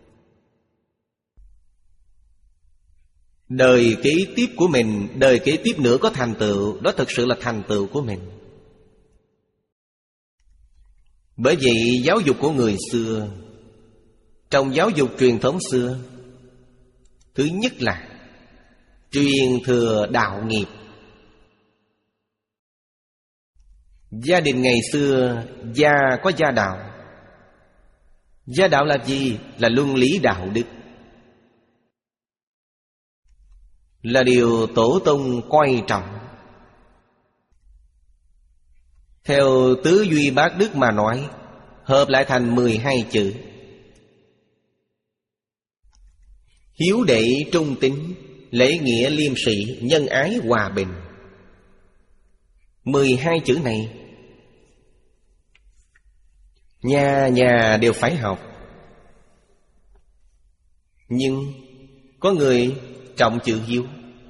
Speaker 2: Đời kế tiếp của mình, đời kế tiếp nữa có thành tựu, đó thực sự là thành tựu của mình. Bởi vậy giáo dục của người xưa, trong giáo dục truyền thống xưa, thứ nhất là truyền thừa đạo nghiệp. Gia đình ngày xưa gia có gia đạo. Gia đạo là gì? Là luân lý đạo đức, là điều tổ tông coi trọng. Theo Tứ Duy Bát Đức mà nói, hợp lại thành mười hai chữ: hiếu đệ trung tín, lễ nghĩa liêm sĩ, nhân ái hòa bình. Mười hai chữ này nhà nhà đều phải học. Nhưng có người trọng chữ hiếu,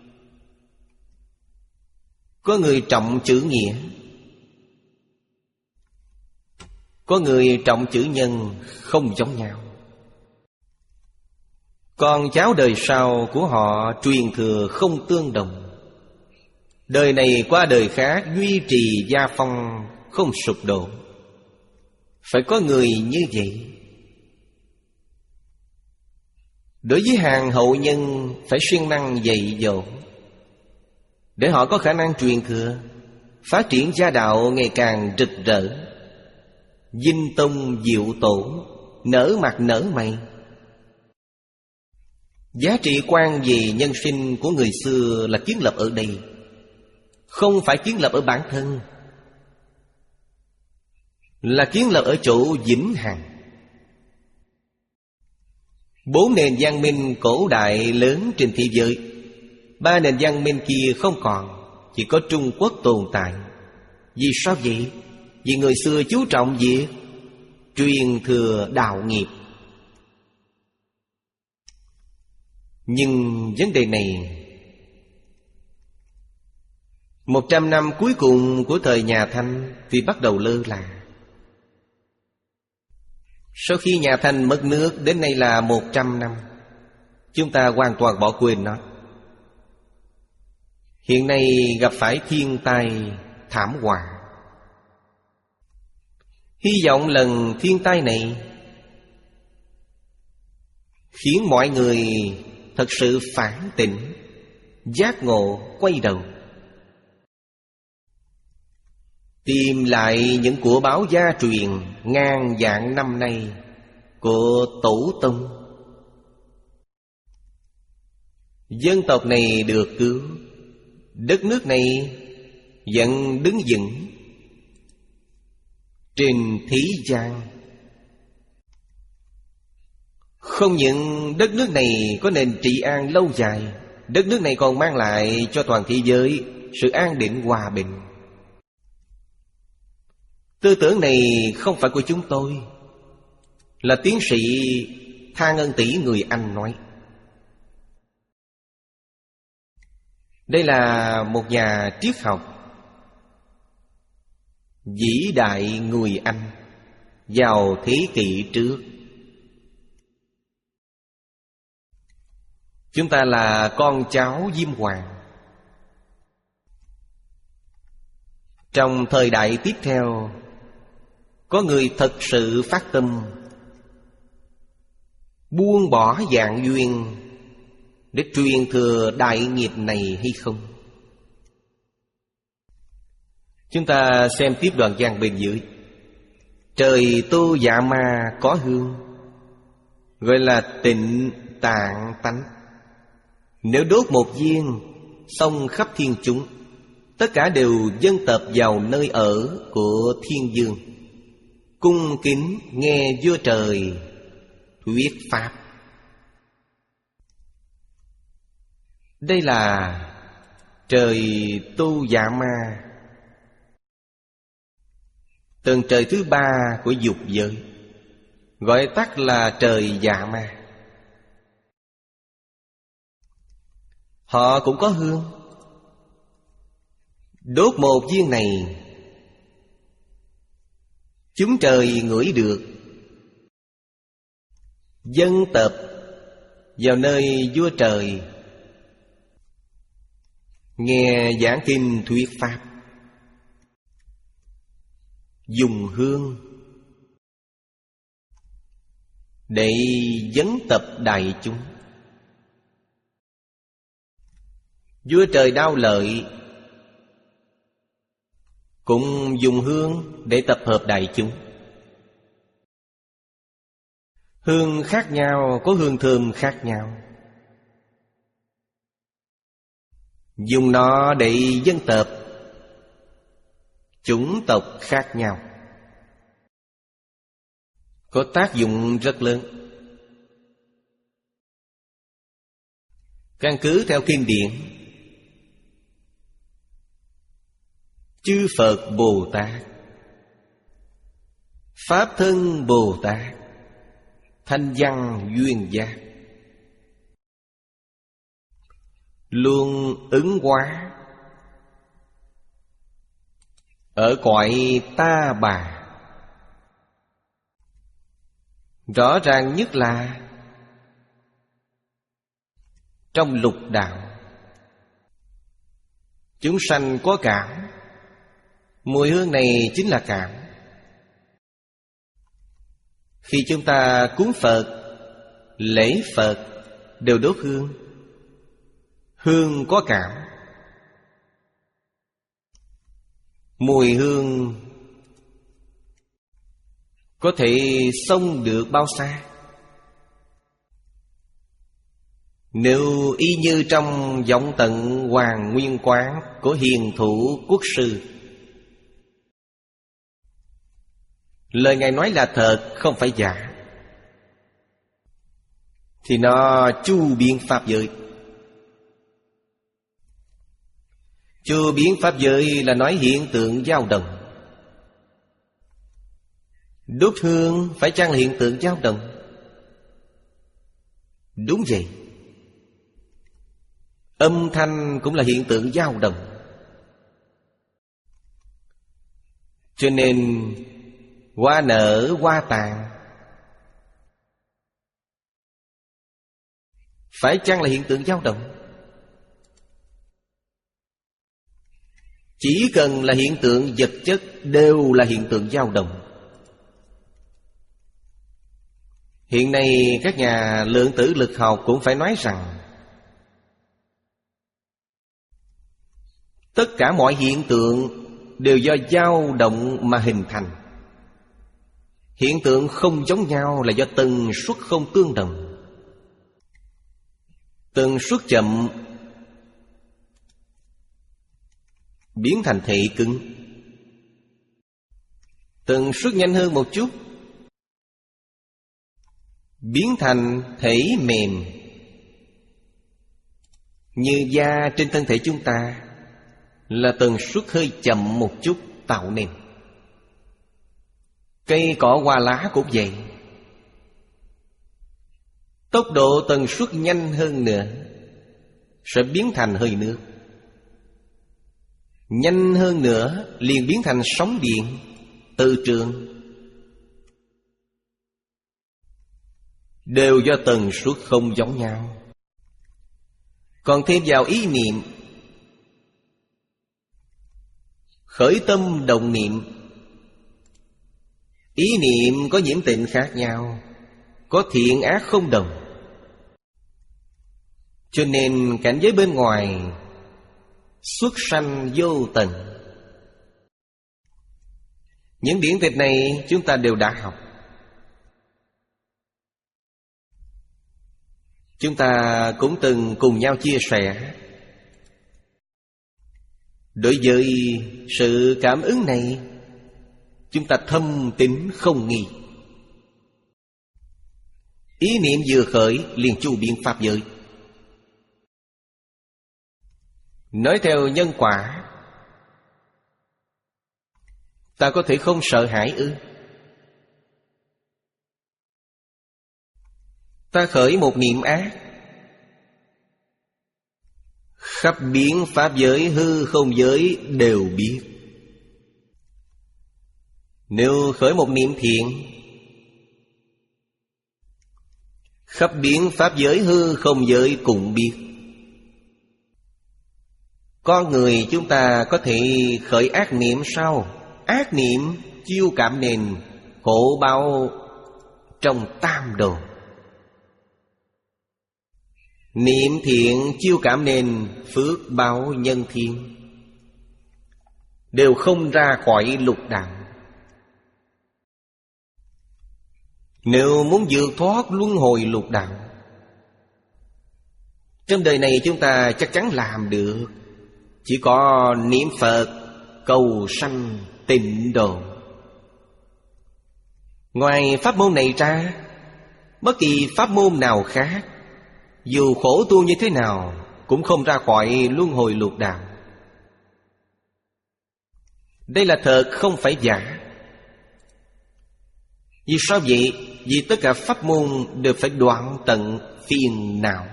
Speaker 2: có người trọng chữ nghĩa, có người trọng chữ nhân, không giống nhau. Con cháu đời sau của họ truyền thừa không tương đồng. Đời này qua đời khác duy trì gia phong không sụp đổ. Phải có người như vậy. Đối với hàng hậu nhân phải siêng năng dạy dỗ, để họ có khả năng truyền thừa, phát triển gia đạo ngày càng rực rỡ, vinh tông diệu tổ, nở mặt nở mày. Giá trị quan về nhân sinh của người xưa là kiến lập ở đây, không phải kiến lập ở bản thân, là kiến lập ở chỗ vĩnh hằng. Bốn nền văn minh cổ đại lớn trên thế giới, ba nền văn minh kia không còn, chỉ có Trung Quốc tồn tại. Vì sao vậy? Vì người xưa chú trọng việc truyền thừa đạo nghiệp. Nhưng vấn đề này, một trăm năm cuối cùng của thời nhà Thanh thì bắt đầu lơ là. Sau khi nhà Thanh mất nước đến nay là một trăm năm, chúng ta hoàn toàn bỏ quên nó. Hiện nay gặp phải thiên tai thảm họa. Hy vọng lần thiên tai này khiến mọi người thật sự phản tỉnh, giác ngộ, quay đầu, tìm lại những của báo gia truyền ngàn vạn năm nay của tổ tông. Dân tộc này được cứu, đất nước này vẫn đứng vững trên thế gian. Không những đất nước này có nền trị an lâu dài, đất nước này còn mang lại cho toàn thế giới sự an định hòa bình. Tư tưởng này không phải của chúng tôi, là tiến sĩ Tha Ngân Tỷ người Anh nói. Đây là một nhà triết học vĩ đại người Anh vào thế kỷ trước. Chúng ta là con cháu Diêm Hoàng. Trong thời đại tiếp theo, có người thật sự phát tâm buông bỏ vạn duyên để truyền thừa đại nghiệp này hay không? Chúng ta xem tiếp đoạn văn bên dưới. Trời tu dạ ma có hương, gọi là tịnh tạng tánh. Nếu đốt một viên, xong khắp thiên chúng, tất cả đều dâng tập vào nơi ở của thiên dương, cung kính nghe vua trời thuyết pháp. Đây là trời tu dạ ma, tầng trời thứ ba của dục giới, gọi tắt là trời dạ ma. Họ cũng có hương, Đốt một viên này, chúng trời ngửi được, dâng tập vào nơi vua trời, nghe giảng kinh thuyết pháp. Dùng hương để vấn tập đại chúng. Vua trời Đao Lợi cũng dùng hương để tập hợp đại chúng. Hương khác nhau, có hương thơm khác nhau. Dùng nó để dân tập chủng tộc khác nhau, có tác dụng rất lớn. Căn cứ theo kinh điển, chư Phật Bồ Tát, Pháp Thân Bồ Tát, Thanh Văn Duyên Giác luôn ứng hóa ở cõi Ta Bà. Rõ ràng nhất là trong lục đạo, chúng sanh có cảm. Mùi hương này chính là cảm. Khi chúng ta cúng Phật, lễ Phật đều đốt hương. Hương có cảm. Mùi hương có thể xông được bao xa. Nếu y như trong Vọng Tận Hoàng Nguyên Quán của Hiền Thủ Quốc Sư, lời Ngài nói là thật, không phải giả, thì nó chu biến pháp giới. Chu biến pháp giới là nói hiện tượng dao động. Đốt hương phải chăng là hiện tượng dao động? Đúng vậy. Âm thanh cũng là hiện tượng dao động. Cho nên hoa nở hoa tàn phải chăng là hiện tượng dao động? Chỉ cần là hiện tượng vật chất đều là hiện tượng dao động. Hiện nay các nhà lượng tử lực học cũng phải nói rằng tất cả mọi hiện tượng đều do dao động mà hình thành. Hiện tượng không giống nhau là do tần suất không tương đồng. Tần suất chậm biến thành thể cứng, tần suất nhanh hơn một chút biến thành thể mềm. Như da trên thân thể chúng ta là tần suất hơi chậm một chút tạo nên. Cây cỏ hoa lá cũng vậy. Tốc độ tần suất nhanh hơn nữa sẽ biến thành hơi nước. Nhanh hơn nữa liền biến thành sóng điện, từ trường. Đều do tần suất không giống nhau. Còn thêm vào ý niệm, khởi tâm động niệm. Ý niệm có nhiễm tịnh khác nhau, có thiện ác không đồng. Cho nên cảnh giới bên ngoài xuất sanh vô tận. Những điển tịch này chúng ta đều đã học. Chúng ta cũng từng cùng nhau chia sẻ. Đối với sự cảm ứng này, chúng ta thâm tín không nghi. Ý niệm vừa khởi liền chu biến pháp giới. Nói theo nhân quả, ta có thể không sợ hãi ư? Ta khởi một niệm ác, Khắp biến pháp giới, hư không giới đều biết. Nếu khởi một niệm thiện, khắp biến pháp giới, hư không giới cũng biết. Con người chúng ta có thể khởi ác niệm sao? Ác niệm chiêu cảm nền khổ báo trong tam đồ. Niệm thiện chiêu cảm nền phước báo nhân thiên, đều không ra khỏi lục đạo. Nếu muốn vượt thoát luân hồi lục đạo, trong đời này chúng ta chắc chắn làm được. Chỉ có niệm Phật cầu sanh tịnh độ. Ngoài pháp môn này ra, bất kỳ pháp môn nào khác, dù khổ tu như thế nào, cũng không ra khỏi luân hồi lục đạo. Đây là thật, không phải giả. Vì sao vậy? Vì tất cả pháp môn đều phải đoạn tận phiền não,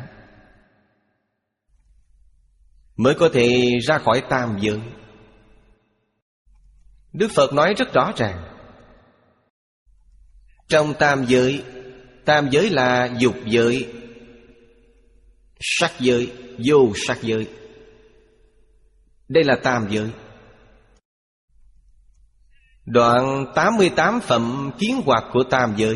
Speaker 2: mới có thể ra khỏi tam giới. Đức Phật nói rất rõ ràng. Trong tam giới, tam giới là dục giới, sắc giới, vô sắc giới. Đây là tam giới. Đoạn tám mươi tám phẩm kiến hoạt của tam giới,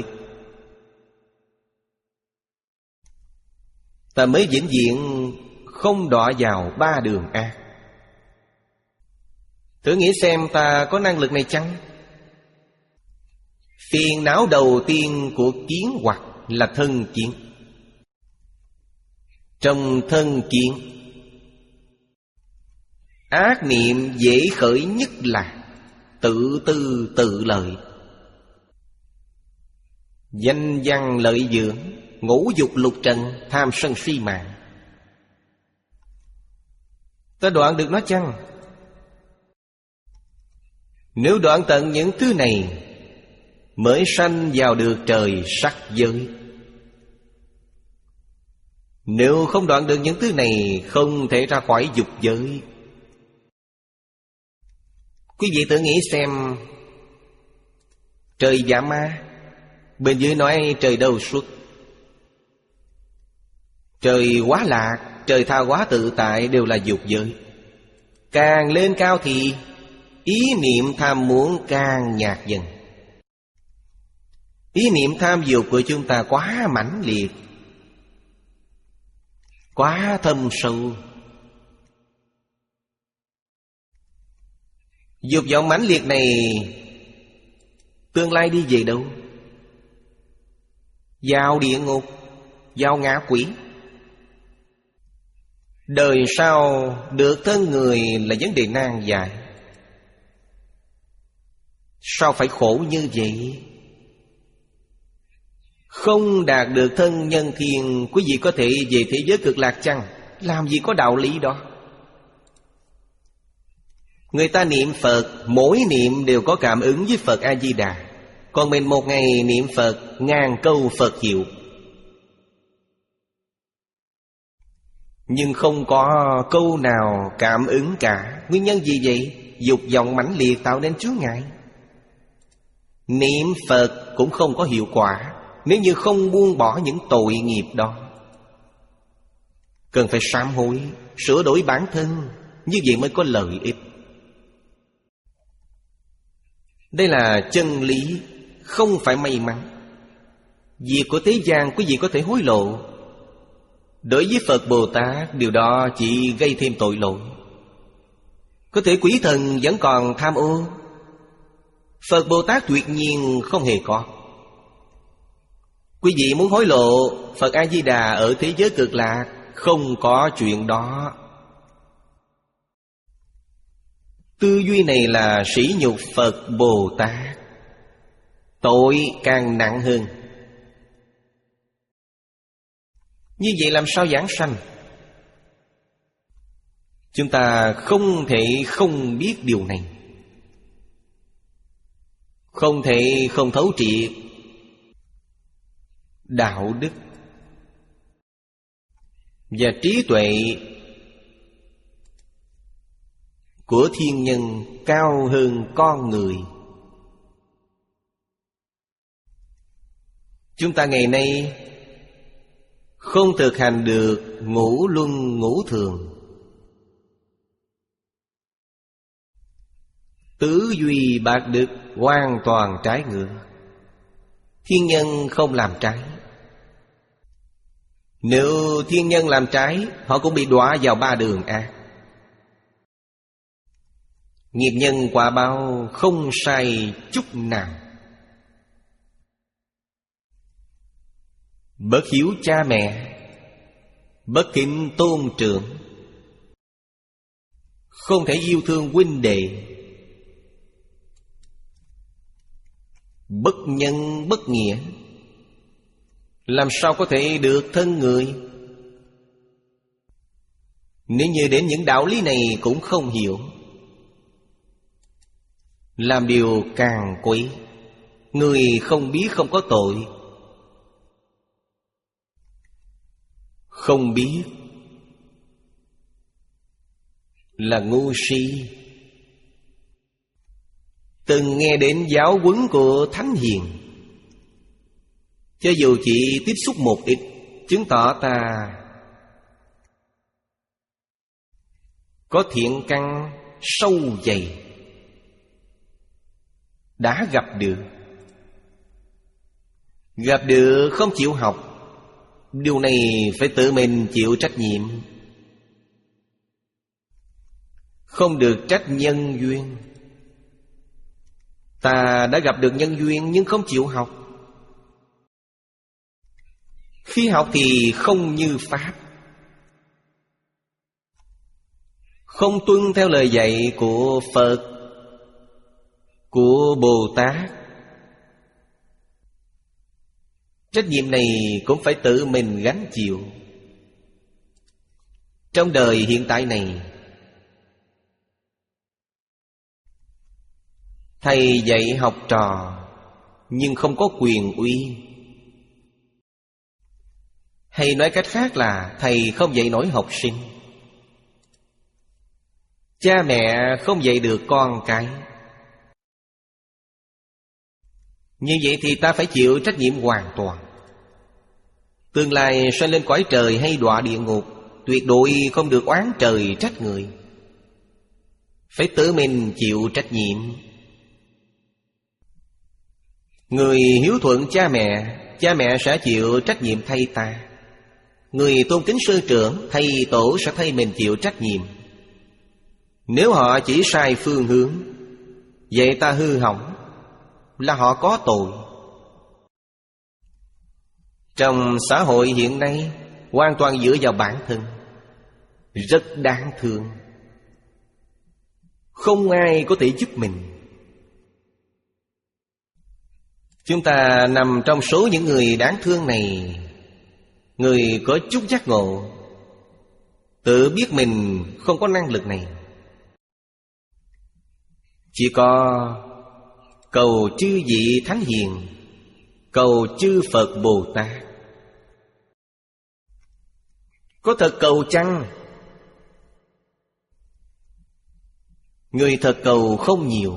Speaker 2: ta mới vĩnh viễn không đọa vào ba đường ác. Thử nghĩ xem ta có năng lực này chăng? Phiền não đầu tiên của kiến hoạt là thân kiến. Trong thân kiến, ác niệm dễ khởi nhất là tự tư tự lợi, danh văn lợi dưỡng, ngũ dục lục trần, tham sân si mạng. Ta đoạn được nó chăng? Nếu đoạn tận những thứ này, mới sanh vào được trời sắc giới. Nếu không đoạn được những thứ này, không thể ra khỏi dục giới. Quý vị tự nghĩ xem, trời Dạ Ma, bên dưới nói trời đâu xuất. Trời Quá Lạc, trời Tha Hóa Tự Tại đều là dục giới. Càng lên cao thì ý niệm tham muốn càng nhạt dần. Ý niệm tham dục của chúng ta quá mãnh liệt, quá thâm sâu. Dục vọng mãnh liệt này tương lai đi về đâu? Vào địa ngục, vào ngạ quỷ. Đời sau được thân người là vấn đề nan giải. Sao phải khổ như vậy? Không đạt được thân nhân thiên, quý vị có thể về thế giới cực lạc chăng? Làm gì có đạo lý đó. Người ta niệm Phật, mỗi niệm đều có cảm ứng với Phật A-di-đà. Còn mình một ngày niệm Phật ngàn câu Phật hiệu, nhưng không có câu nào cảm ứng cả. Nguyên nhân gì vậy? Dục vọng mãnh liệt tạo nên chướng ngại. Niệm Phật cũng không có hiệu quả nếu như không buông bỏ những tội nghiệp đó. Cần phải sám hối, sửa đổi bản thân, như vậy mới có lợi ích. Đây là chân lý, không phải may mắn. Việc của thế gian quý vị có thể hối lộ, đối với Phật Bồ Tát điều đó chỉ gây thêm tội lỗi. Có thể quỷ thần vẫn còn tham ô, Phật Bồ Tát tuyệt nhiên không hề có. Quý vị muốn hối lộ, Phật A-di-đà ở thế giới cực lạc không có chuyện đó. Tư duy này là sỉ nhục Phật Bồ Tát, tội càng nặng hơn. Như vậy làm sao giảng sanh? Chúng ta không thể không biết điều này, không thể không thấu triệt đạo đức và trí tuệ của thiên nhân cao hơn con người. Chúng ta ngày nay không thực hành được ngũ luân ngũ thường, tứ duy bạc đức hoàn toàn trái ngược. Thiên nhân không làm trái. Nếu thiên nhân làm trái, họ cũng bị đọa vào ba đường ác. Nghiệp nhân quả báo không sai chút nào. Bất hiếu cha mẹ, bất kính tôn trưởng, không thể yêu thương huynh đệ, bất nhân bất nghĩa, làm sao có thể được thân người? Nếu như đến những đạo lý này cũng không hiểu, làm điều càng quấy. Người không biết không có tội, không biết là ngu si. Từng nghe đến giáo huấn của Thánh Hiền, cho dù chỉ tiếp xúc một ít, chứng tỏ ta có thiện căn sâu dày, đã gặp được. Gặp được không chịu học, điều này phải tự mình chịu trách nhiệm. Không được trách nhân duyên. Ta đã gặp được nhân duyên nhưng không chịu học. Khi học thì không như Pháp, không tuân theo lời dạy của Phật, của Bồ Tát. Trách nhiệm này cũng phải tự mình gánh chịu. Trong đời hiện tại này, thầy dạy học trò nhưng không có quyền uy. Hay nói cách khác là thầy không dạy nổi học sinh. Cha mẹ không dạy được con cái. Như vậy thì ta phải chịu trách nhiệm hoàn toàn. Tương lai sanh lên cõi trời hay đọa địa ngục, tuyệt đối không được oán trời trách người. Phải tự mình chịu trách nhiệm. Người hiếu thuận cha mẹ, cha mẹ sẽ chịu trách nhiệm thay ta. Người tôn kính sư trưởng, thầy tổ sẽ thay mình chịu trách nhiệm. Nếu họ chỉ sai phương hướng, vậy ta hư hỏng, là họ có tội. Trong xã hội hiện nay, hoàn toàn dựa vào bản thân, rất đáng thương. Không ai có thể giúp mình. Chúng ta nằm trong số những người đáng thương này. Người có chút giác ngộ, tự biết mình không có năng lực này. Chỉ có cầu chư vị Thánh Hiền, cầu chư Phật Bồ Tát. Có thật cầu chăng? Người thật cầu không nhiều.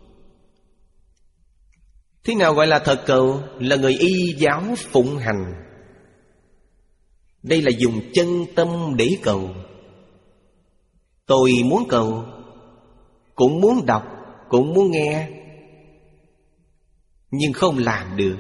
Speaker 2: Thế nào gọi là thật cầu? Là người y giáo phụng hành. Đây là dùng chân tâm để cầu. Tôi muốn cầu, cũng muốn đọc, cũng muốn nghe, nhưng không làm được.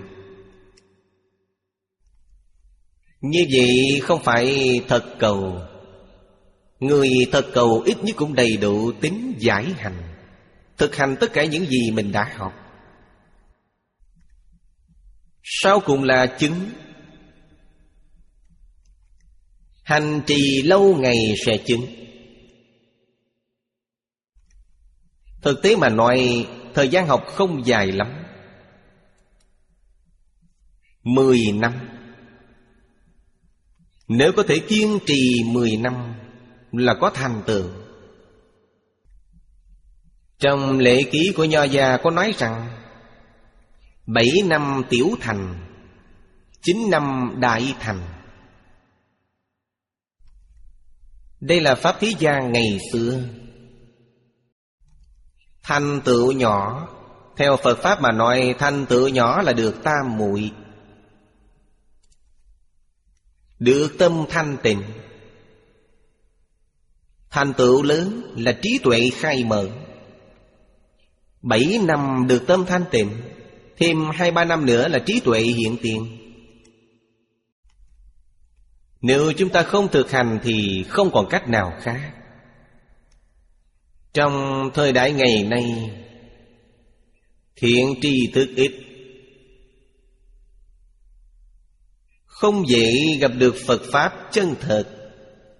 Speaker 2: Như vậy không phải thật cầu. Người thật cầu ít nhất cũng đầy đủ tính giải hành, thực hành tất cả những gì mình đã học. Sau cùng là chứng. Hành trì lâu ngày sẽ chứng. Thực tế mà nói, thời gian học không dài lắm. Mười năm. Nếu có thể kiên trì mười năm là có thành tựu. Trong lễ ký của Nho gia có nói rằng bảy năm tiểu thành, chín năm đại thành. Đây là pháp thế gian ngày xưa. Thành tựu nhỏ, theo Phật Pháp mà nói, thành tựu nhỏ là được tam muội, được tâm thanh tịnh. Thành tựu lớn là trí tuệ khai mở. Bảy năm được tâm thanh tịnh, thêm hai ba năm nữa là trí tuệ hiện tiền. Nếu chúng ta không thực hành thì không còn cách nào khác. Trong thời đại ngày nay, thiện tri thức ít, không dễ gặp được Phật Pháp chân thật.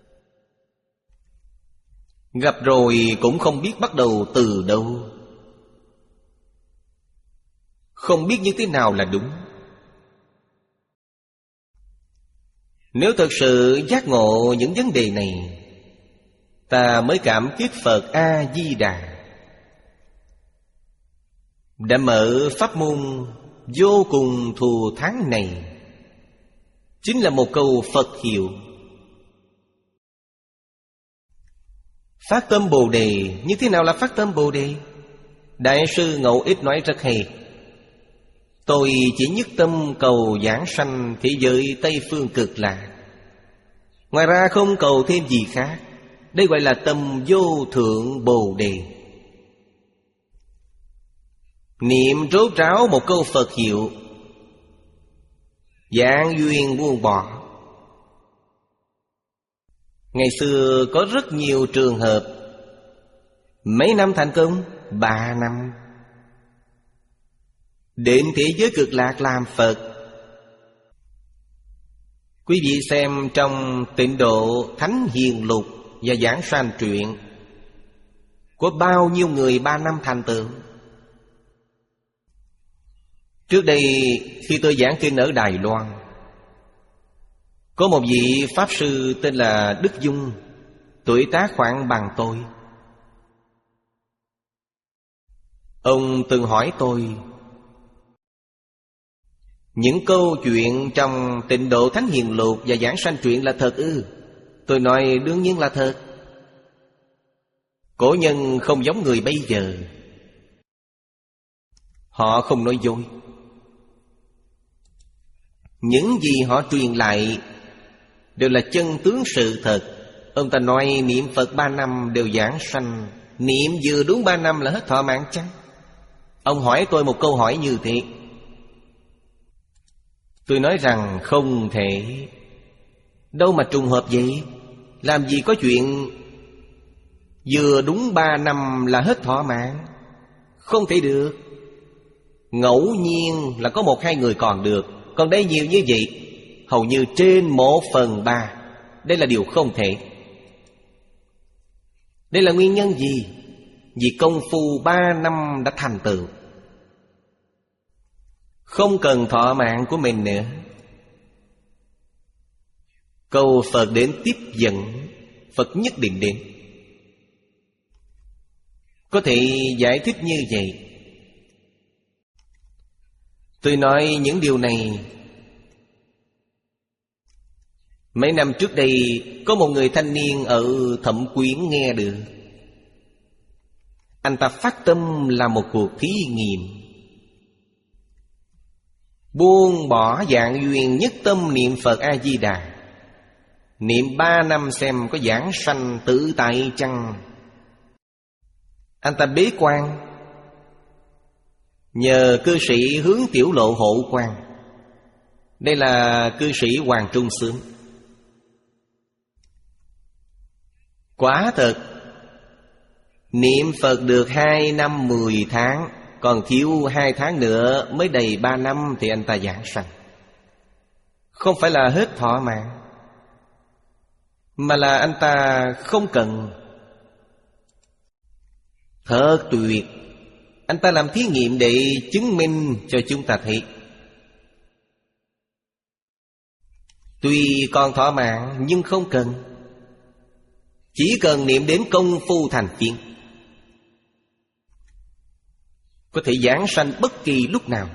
Speaker 2: Gặp rồi cũng không biết bắt đầu từ đâu, không biết như thế nào là đúng. Nếu thật sự giác ngộ những vấn đề này, ta mới cảm kích Phật A-di-đà đã mở pháp môn vô cùng thù thắng này. Chính là một câu Phật hiệu. Phát tâm Bồ Đề. Như thế nào là phát tâm Bồ Đề? Đại sư Ngẫu Ích nói rất hay: tôi chỉ nhất tâm cầu giảng sanh thế giới Tây Phương Cực Lạc, ngoài ra không cầu thêm gì khác. Đây gọi là tâm vô thượng Bồ Đề. Niệm rốt ráo một câu Phật hiệu, dạng duyên buông bỏ. Ngày xưa có rất nhiều trường hợp. Mấy năm thành công? Ba năm. Đến thế giới Cực Lạc làm Phật. Quý vị xem trong Tịnh Độ Thánh Hiền Lục và Giảng Sanh Truyện, có bao nhiêu người ba năm thành tựu. Trước đây khi tôi giảng kinh ở Đài Loan, có một vị Pháp Sư tên là Đức Dung, tuổi tác khoảng bằng tôi. Ông từng hỏi tôi: những câu chuyện trong Tịnh Độ Thánh Hiền Lục và Giảng Sanh Truyện là thật ư? Tôi nói đương nhiên là thật. Cổ nhân không giống người bây giờ, họ không nói dối. Những gì họ truyền lại đều là chân tướng sự thật. Ông ta nói niệm Phật ba năm đều giảng sanh, niệm vừa đúng ba năm là hết thọ mạng chăng? Ông hỏi tôi một câu hỏi như thế, tôi nói rằng không thể. Đâu mà trùng hợp vậy? Làm gì có chuyện vừa đúng ba năm là hết thọ mạng? Không thể được. Ngẫu nhiên là có một hai người còn được, còn đây nhiều như vậy, hầu như trên một phần ba. Đây là điều không thể. Đây là nguyên nhân gì? Vì công phu ba năm đã thành tựu, không cần thọ mạng của mình nữa. Cầu Phật đến tiếp dẫn, Phật nhất định đến. Có thể giải thích như vậy. Tôi nói những điều này mấy năm trước đây, có một người thanh niên ở Thẩm Quyến nghe được. Anh ta phát tâm làm một cuộc thí nghiệm, buông bỏ dạng duyên, nhất tâm niệm Phật A-di-đà, niệm ba năm xem có giảng sanh tự tại chăng. Anh ta bế quan, nhờ cư sĩ hướng tiểu lộ hộ quan. Đây là cư sĩ Hoàng Trung Sướng. Quả thật, niệm Phật được hai năm mười tháng, còn thiếu hai tháng nữa mới đầy ba năm thì anh ta giảng sanh. Không phải là hết thọ mạng, mà là anh ta không cần. Thật tuyệt. Anh ta làm thí nghiệm để chứng minh cho chúng ta thấy, tuy còn thọ mạng nhưng không cần. Chỉ cần niệm đến công phu thành tiên, có thể giảng sanh bất kỳ lúc nào.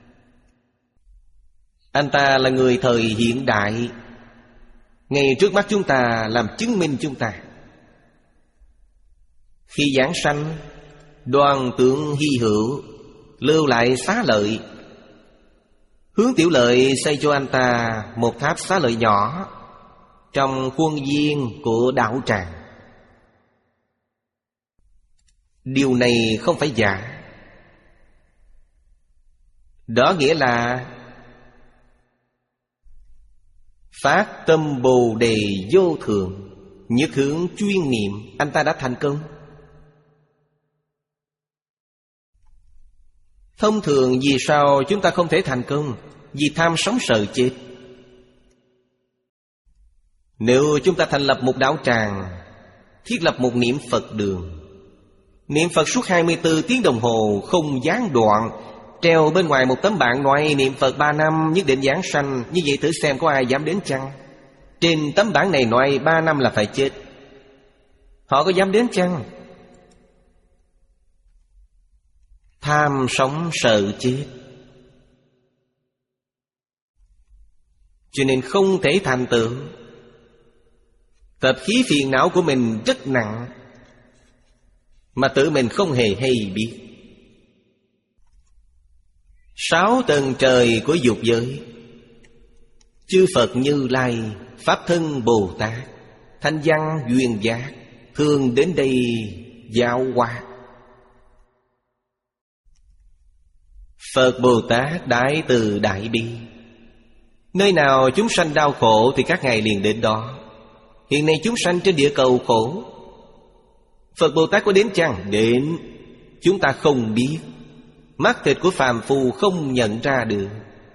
Speaker 2: Anh ta là người thời hiện đại, ngay trước mắt chúng ta làm chứng minh chúng ta. Khi giảng sanh, Đoàn tượng hy hữu, lưu lại xá lợi. Hướng Tiểu Lợi xây cho anh ta một tháp xá lợi nhỏ trong khuôn viên của đạo tràng. Điều này không phải giả. Đó nghĩa là phát tâm Bồ Đề vô thượng, nhất hướng chuyên niệm, anh ta đã thành công. Thông thường vì sao chúng ta không thể thành công? Vì tham sống sợ chết. Nếu chúng ta thành lập một đạo tràng, thiết lập một niệm Phật đường, niệm Phật suốt hai mươi bốn tiếng đồng hồ không gián đoạn, treo bên ngoài một tấm bảng nói niệm Phật ba năm nhất định giảng sanh, như vậy thử xem có ai dám đến chăng? Trên tấm bảng này nói ba năm là phải chết, họ có dám đến chăng? Tham sống sợ chết, cho nên không thể thành tựu. Tập khí phiền não của mình rất nặng, mà tự mình không hề hay biết. Sáu tầng trời của dục giới, chư Phật Như Lai, Pháp Thân Bồ Tát, Thanh Văn Duyên Giác thường đến đây giáo hóa. Phật Bồ Tát Đại Từ Đại Bi, nơi nào chúng sanh đau khổ thì các ngài liền đến đó. Hiện nay chúng sanh trên địa cầu khổ, Phật Bồ Tát có đến chăng? Đến. Chúng ta không biết, mắt thịt của phàm phu không nhận ra được.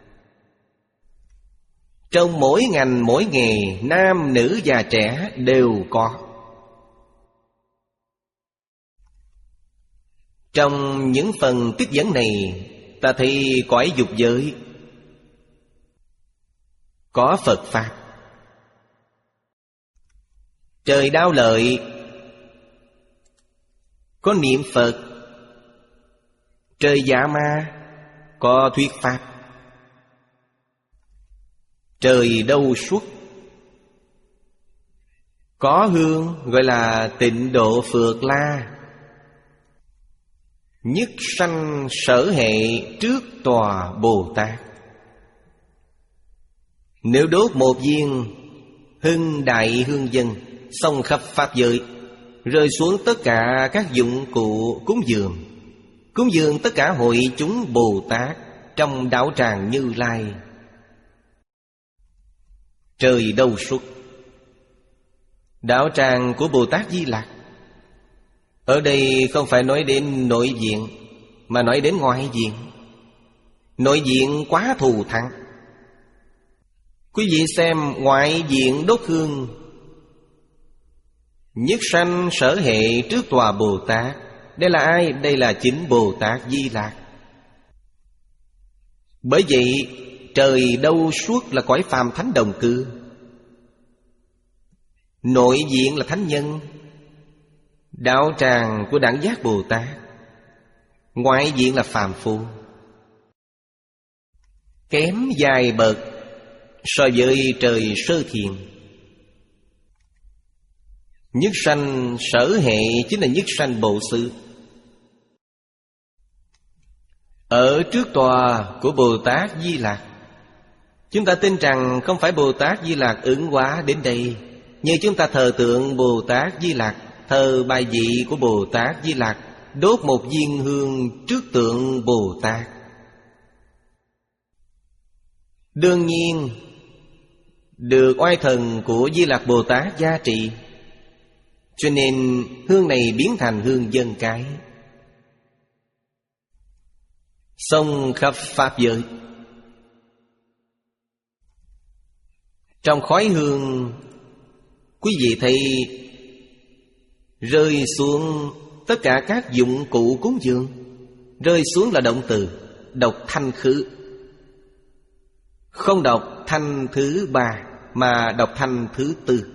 Speaker 2: Trong mỗi ngành mỗi nghề, nam nữ già trẻ đều có. Trong những phần trích dẫn này, ta thấy cõi dục giới có Phật Pháp. Trời Đao Lợi có niệm Phật. Trời Dạ Ma có thuyết Pháp. Trời Đâu Xuất có hương gọi là Tịnh Độ Phược La. Nhất sanh sở hệ trước tòa Bồ Tát. Nếu đốt một viên hưng đại hương dân, xong khắp pháp giới, rơi xuống tất cả các dụng cụ cúng dường, cúng dường tất cả hội chúng Bồ Tát trong đạo tràng Như Lai. Trời Đâu Xuất, đạo tràng của Bồ Tát Di Lặc. Ở đây không phải nói đến nội viện, mà nói đến ngoại viện. Nội viện quá thù thắng. Quý vị xem ngoại viện đốt hương, nhất sanh sở hệ trước tòa Bồ Tát. Đây là ai? Đây là chính Bồ Tát Di Lặc. Bởi vậy trời Đâu Xuất là cõi phàm thánh đồng cư. Nội viện là thánh nhân, đạo tràng của đẳng giác Bồ Tát. Ngoại viện là phàm phu, kém vài bậc so với trời sơ thiền. Nhất sanh sở hệ chính là nhất sanh bộ sự. Ở trước tòa của Bồ Tát Di Lặc, chúng ta tin rằng không phải Bồ Tát Di Lặc ứng hóa đến đây. Như chúng ta thờ tượng Bồ Tát Di Lặc, thờ bài vị của Bồ Tát Di Lặc, đốt một viên hương trước tượng Bồ Tát. Đương nhiên được oai thần của Di Lặc Bồ Tát gia trị, cho nên hương này biến thành hương dân cái, xông khắp pháp giới. Trong khói hương, quý vị thấy rơi xuống tất cả các dụng cụ cúng dường. Rơi xuống là động từ, đọc thanh khứ, không đọc thanh thứ ba mà đọc thanh thứ tư.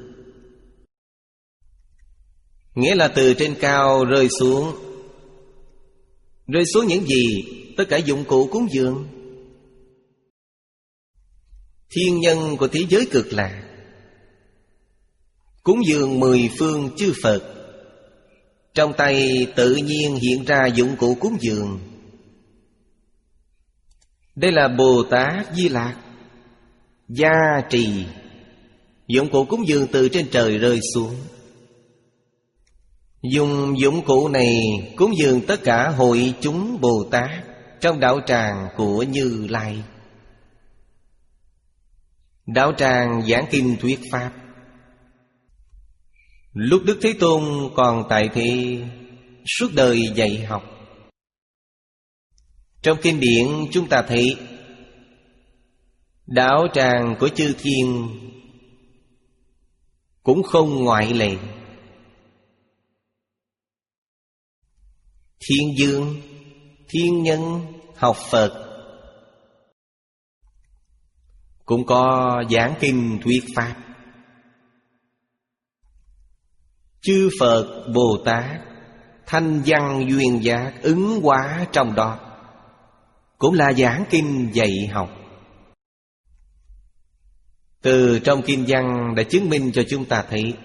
Speaker 2: Nghĩa là từ trên cao rơi xuống. Rơi xuống những gì? Tất cả dụng cụ cúng dường. Thiên nhân của thế giới cực lạc cúng dường mười phương chư Phật, Trong tay tự nhiên hiện ra dụng cụ cúng dường. Đây là Bồ Tát Di Lạc gia trì. Dụng cụ cúng dường từ trên trời rơi xuống. Dùng dụng cụ này cúng dường tất cả hội chúng Bồ Tát trong đạo tràng của Như Lai. Đạo tràng giảng kinh thuyết pháp. Lúc Đức Thế Tôn còn tại thế, suốt đời dạy học. Trong kinh điển chúng ta thấy đạo tràng của chư thiên cũng không ngoại lệ. Thiên dương, thiên nhân học Phật cũng có giảng kinh thuyết pháp. Chư Phật Bồ Tát thanh văn duyên giác ứng hóa trong đó, cũng là giảng kinh dạy học. Từ trong kinh văn đã chứng minh cho chúng ta thấy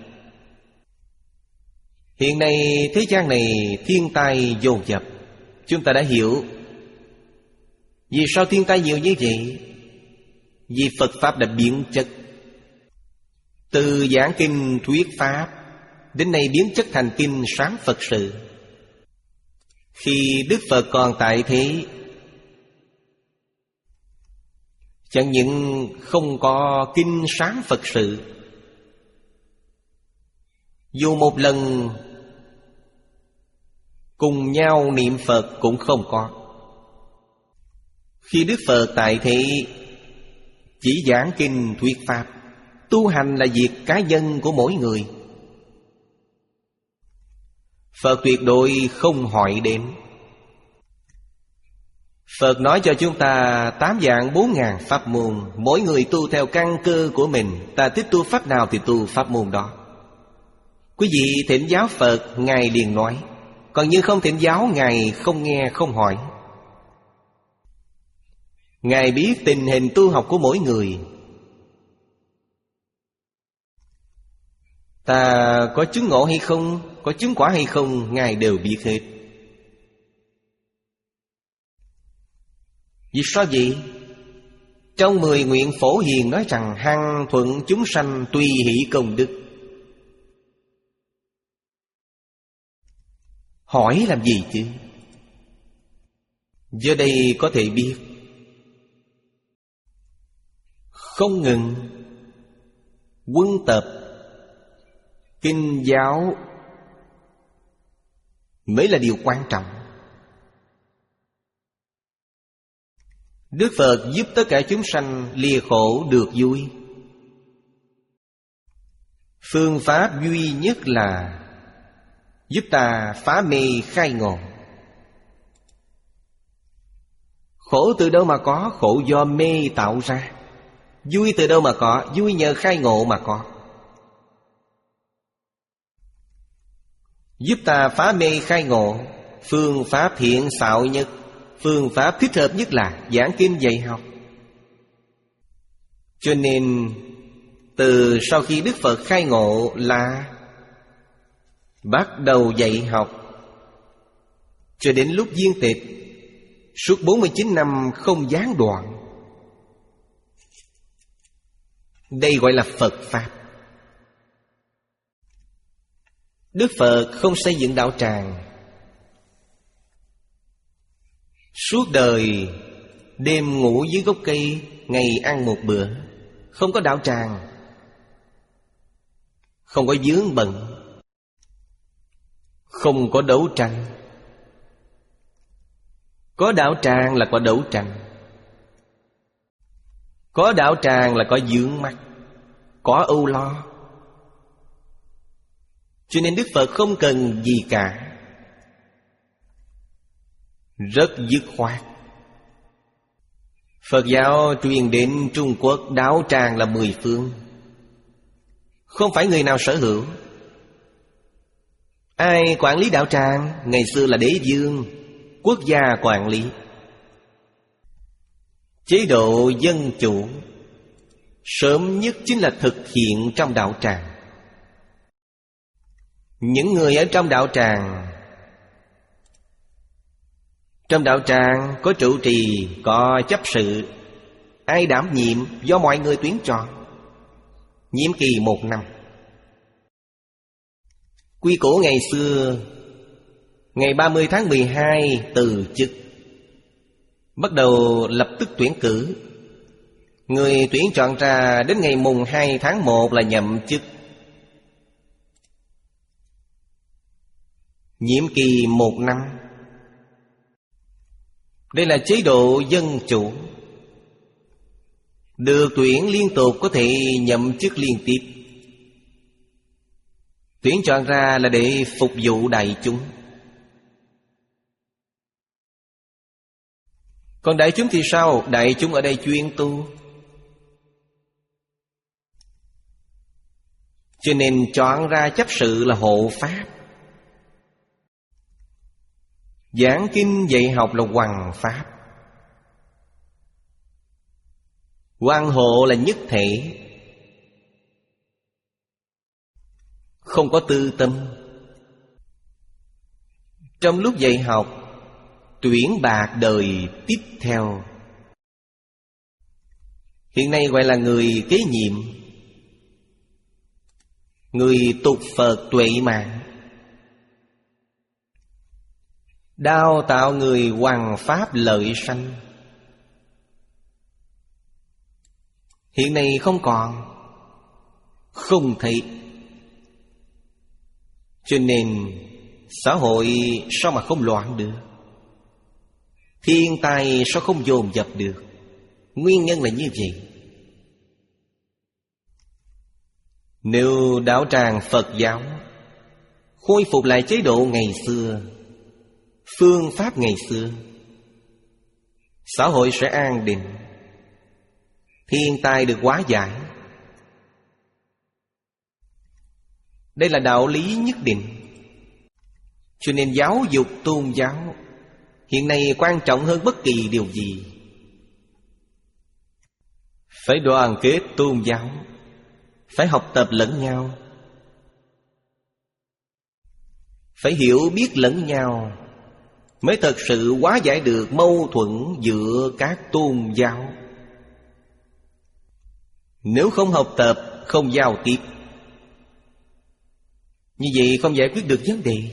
Speaker 2: hiện nay thế gian này thiên tai dồn dập. Chúng ta đã hiểu vì sao thiên tai nhiều như vậy. Vì Phật Pháp đã biến chất. Từ giảng kinh thuyết Pháp đến nay biến chất thành kinh sáng Phật sự. Khi Đức Phật còn tại thế, chẳng những không có kinh sáng Phật sự, dù một lần cùng nhau niệm Phật cũng không có. Khi Đức Phật tại thế chỉ giảng kinh thuyết pháp. Tu hành là việc cá nhân của mỗi người. Phật tuyệt đối không hỏi đến. Phật nói cho chúng ta tám vạn bốn ngàn pháp môn, mỗi người tu theo căn cơ của mình. Ta thích tu pháp nào thì tu pháp môn đó. Quý vị thỉnh giáo Phật, Ngài liền nói. Còn như không thỉnh giáo, Ngài không nghe không hỏi. Ngài biết tình hình tu học của mỗi người. Ta có chứng ngộ hay không, có chứng quả hay không, Ngài đều biết hết. Vì sao vậy? Trong mười nguyện Phổ Hiền nói rằng hằng thuận chúng sanh tùy hỷ công đức. Hỏi làm gì chứ? Giờ đây có thể biết. Không ngừng quân tập kinh giáo mới là điều quan trọng. Đức Phật giúp tất cả chúng sanh lìa khổ được vui. Phương pháp duy nhất là giúp ta phá mê khai ngộ. Khổ từ đâu mà có? Khổ do mê tạo ra. Vui từ đâu mà có? Vui nhờ khai ngộ mà có. Giúp ta phá mê khai ngộ. Phương pháp hiện xạo nhất, phương pháp thích hợp nhất là giảng kinh dạy học. Cho nên từ sau khi Đức Phật khai ngộ là bắt đầu dạy học cho đến lúc viên tịch, suốt bốn mươi chín năm không gián đoạn. Đây gọi là Phật Pháp. Đức Phật không xây dựng đạo tràng. Suốt đời đêm ngủ dưới gốc cây, ngày ăn một bữa. Không có đạo tràng, không có vướng bận, không có đấu tranh. Có đạo tràng là có đấu tranh. Có đạo tràng là có vướng mắc, có âu lo. Cho nên Đức Phật không cần gì cả, rất dứt khoát. Phật giáo truyền đến Trung Quốc, đạo tràng là mười phương, không phải người nào sở hữu. Ai quản lý đạo tràng? Ngày xưa là đế vương, quốc gia quản lý. Chế độ dân chủ sớm nhất chính là thực hiện trong đạo tràng. Những người ở trong đạo tràng, trong đạo tràng có trụ trì, có chấp sự. Ai đảm nhiệm do mọi người tuyển chọn. Nhiệm kỳ một năm. Quy củ ngày xưa, ngày ba mươi tháng mười hai từ chức, bắt đầu lập tức tuyển cử. Người tuyển chọn ra đến ngày mùng hai tháng một là nhậm chức. Nhiệm kỳ một năm. Đây là chế độ dân chủ. Được tuyển liên tục có thể nhậm chức liên tiếp. Tuyển chọn ra là để phục vụ đại chúng. Còn đại chúng thì sao? Đại chúng ở đây chuyên tu, cho nên chọn ra chấp sự là hộ pháp. Giảng kinh dạy học là hoằng pháp. Hoằng hộ là nhất thể, không có tư tâm. Trong lúc dạy học, tuyển bạc đời tiếp theo. Hiện nay gọi là người kế nhiệm, người tục Phật tuệ mạng, đào tạo người hoằng pháp lợi sanh. Hiện nay không còn, không thấy. Cho nên xã hội sao mà không loạn được? Thiên tai sao không dồn dập được? Nguyên nhân là như vậy. Nếu đạo tràng Phật giáo khôi phục lại chế độ ngày xưa, phương pháp ngày xưa, xã hội sẽ an định, thiên tai được hóa giải. Đây là đạo lý nhất định. Cho nên giáo dục tôn giáo hiện nay quan trọng hơn bất kỳ điều gì. Phải đoàn kết tôn giáo, phải học tập lẫn nhau, phải hiểu biết lẫn nhau, mới thật sự hóa giải được mâu thuẫn giữa các tôn giáo. Nếu không học tập, không giao tiếp, như vậy không giải quyết được vấn đề.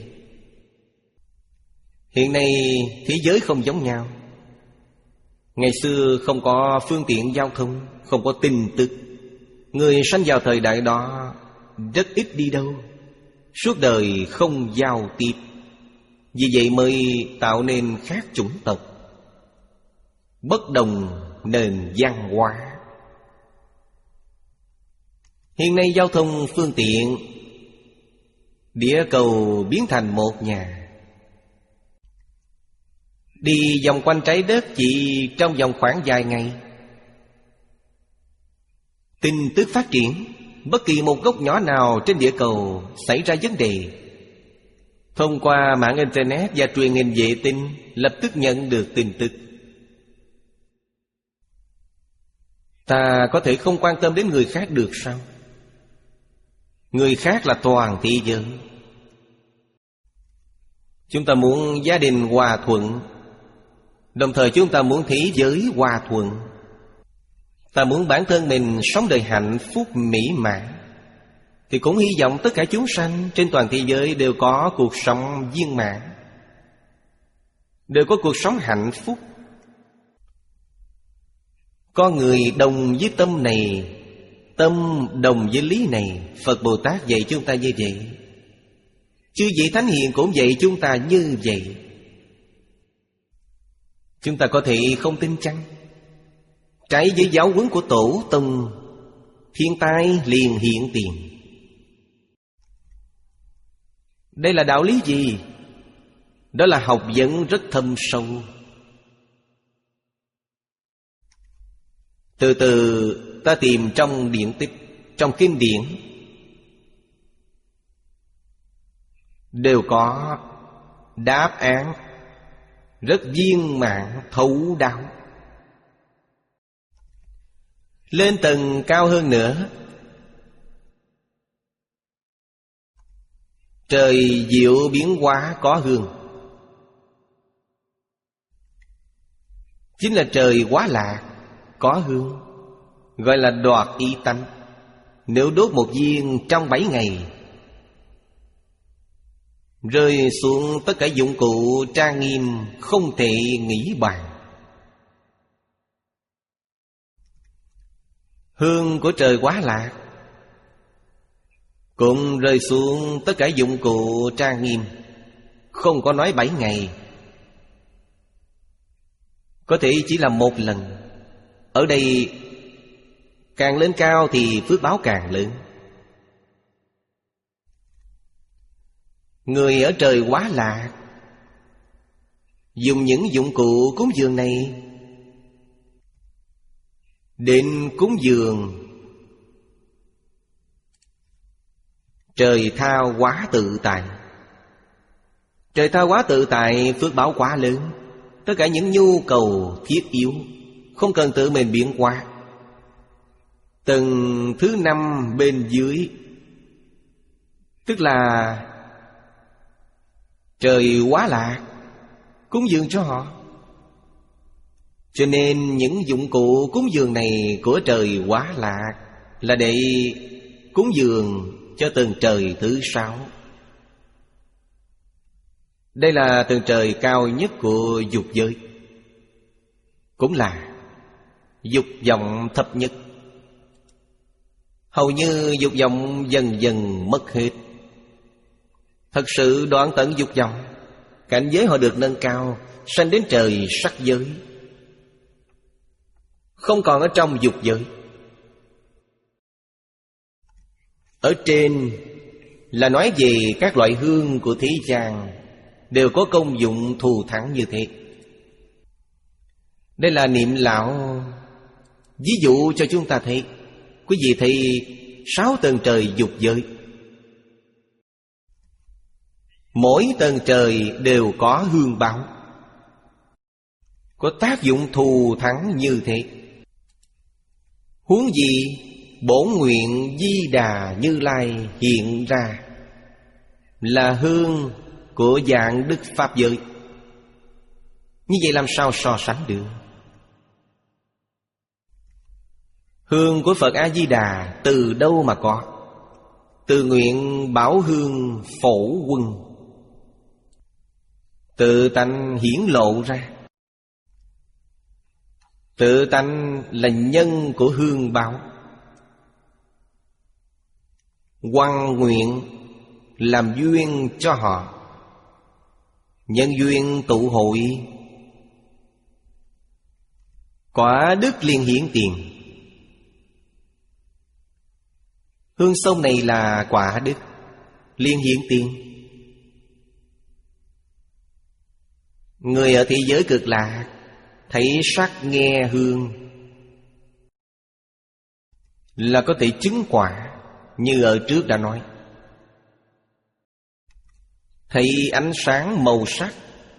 Speaker 2: Hiện nay thế giới không giống nhau. Ngày xưa không có phương tiện giao thông, không có tin tức. Người sanh vào thời đại đó rất ít đi đâu, suốt đời không giao tiếp. Vì vậy mới tạo nên khác chủng tộc, bất đồng nền văn hóa. Hiện nay giao thông phương tiện, địa cầu biến thành một nhà. Đi vòng quanh trái đất chỉ trong vòng khoảng vài ngày. Tin tức phát triển, bất kỳ một góc nhỏ nào trên địa cầu xảy ra vấn đề, thông qua mạng Internet và truyền hình vệ tinh lập tức nhận được tin tức. Ta có thể không quan tâm đến người khác được sao? Người khác là toàn thế giới. Chúng ta muốn gia đình hòa thuận, đồng thời chúng ta muốn thế giới hòa thuận. Ta muốn bản thân mình sống đời hạnh phúc mỹ mãn, thì cũng hy vọng tất cả chúng sanh trên toàn thế giới đều có cuộc sống viên mãn, đều có cuộc sống hạnh phúc. Con người đồng với tâm này, tâm đồng với lý này. Phật Bồ Tát dạy chúng ta như vậy, chư vị Thánh Hiền cũng dạy chúng ta như vậy. Chúng ta có thể không tin chăng? Trái với giáo huấn của Tổ Tông, thiên tai liền hiện tiền. Đây là đạo lý gì? Đó là học vấn rất thâm sâu. Từ từ ta tìm trong điển tích, trong kinh điển, đều có đáp án rất viên mãn thấu đáo. Lên tầng cao hơn nữa, Trời diệu biến hóa có hương, chính là trời Quá Lạc có hương, gọi là đoạt ý tánh. Nếu đốt một viên trong bảy ngày, rơi xuống tất cả dụng cụ trang nghiêm, không thể nghĩ bàn. Hương của trời Quá Lạc cũng rơi xuống tất cả dụng cụ trang nghiêm, không có nói bảy ngày, có thể chỉ là một lần. Ở đây càng lên cao thì phước báo càng lớn. Người ở trời Quá Lạc dùng những dụng cụ cúng dường này đến cúng dường trời Tha Hóa Tự Tại. Trời Tha Hóa Tự Tại phước báo quá lớn, tất cả những nhu cầu thiết yếu không cần tự mình biến hóa. Tầng thứ năm bên dưới, tức là trời Quá Lạc cúng dường cho họ. Cho nên những dụng cụ cúng dường này của trời Quá Lạc là để cúng dường cho tầng trời thứ sáu. Đây là tầng trời cao nhất của dục giới, cũng là dục vọng thấp nhất. Hầu như dục vọng dần dần mất hết. Thật sự đoạn tận dục vọng, cảnh giới họ được nâng cao, sanh đến trời sắc giới, không còn ở trong dục giới. Ở trên là nói về các loại hương của thế gian đều có công dụng thù thắng như thế. Đây là niệm lão ví dụ cho chúng ta thấy. Quý vị thấy sáu tầng trời dục giới, mỗi tầng trời đều có hương báo, có tác dụng thù thắng như thế. Huống gì bổn nguyện Di Đà Như Lai hiện ra là hương của dạng đức pháp giới. Như vậy làm sao so sánh được? Hương của Phật A-di-đà từ đâu mà có? Từ nguyện bảo hương phổ quân, tự tánh hiển lộ ra. Tự tánh là nhân của hương báo, hoằng nguyện làm duyên cho họ, nhân duyên tụ hội, quả đức liền hiển tiền. Hương sông này là quả đức, liên hiển tiền. Người ở thế giới cực lạc thấy sắc nghe hương là có thể chứng quả. Như ở trước đã nói, thấy ánh sáng màu sắc,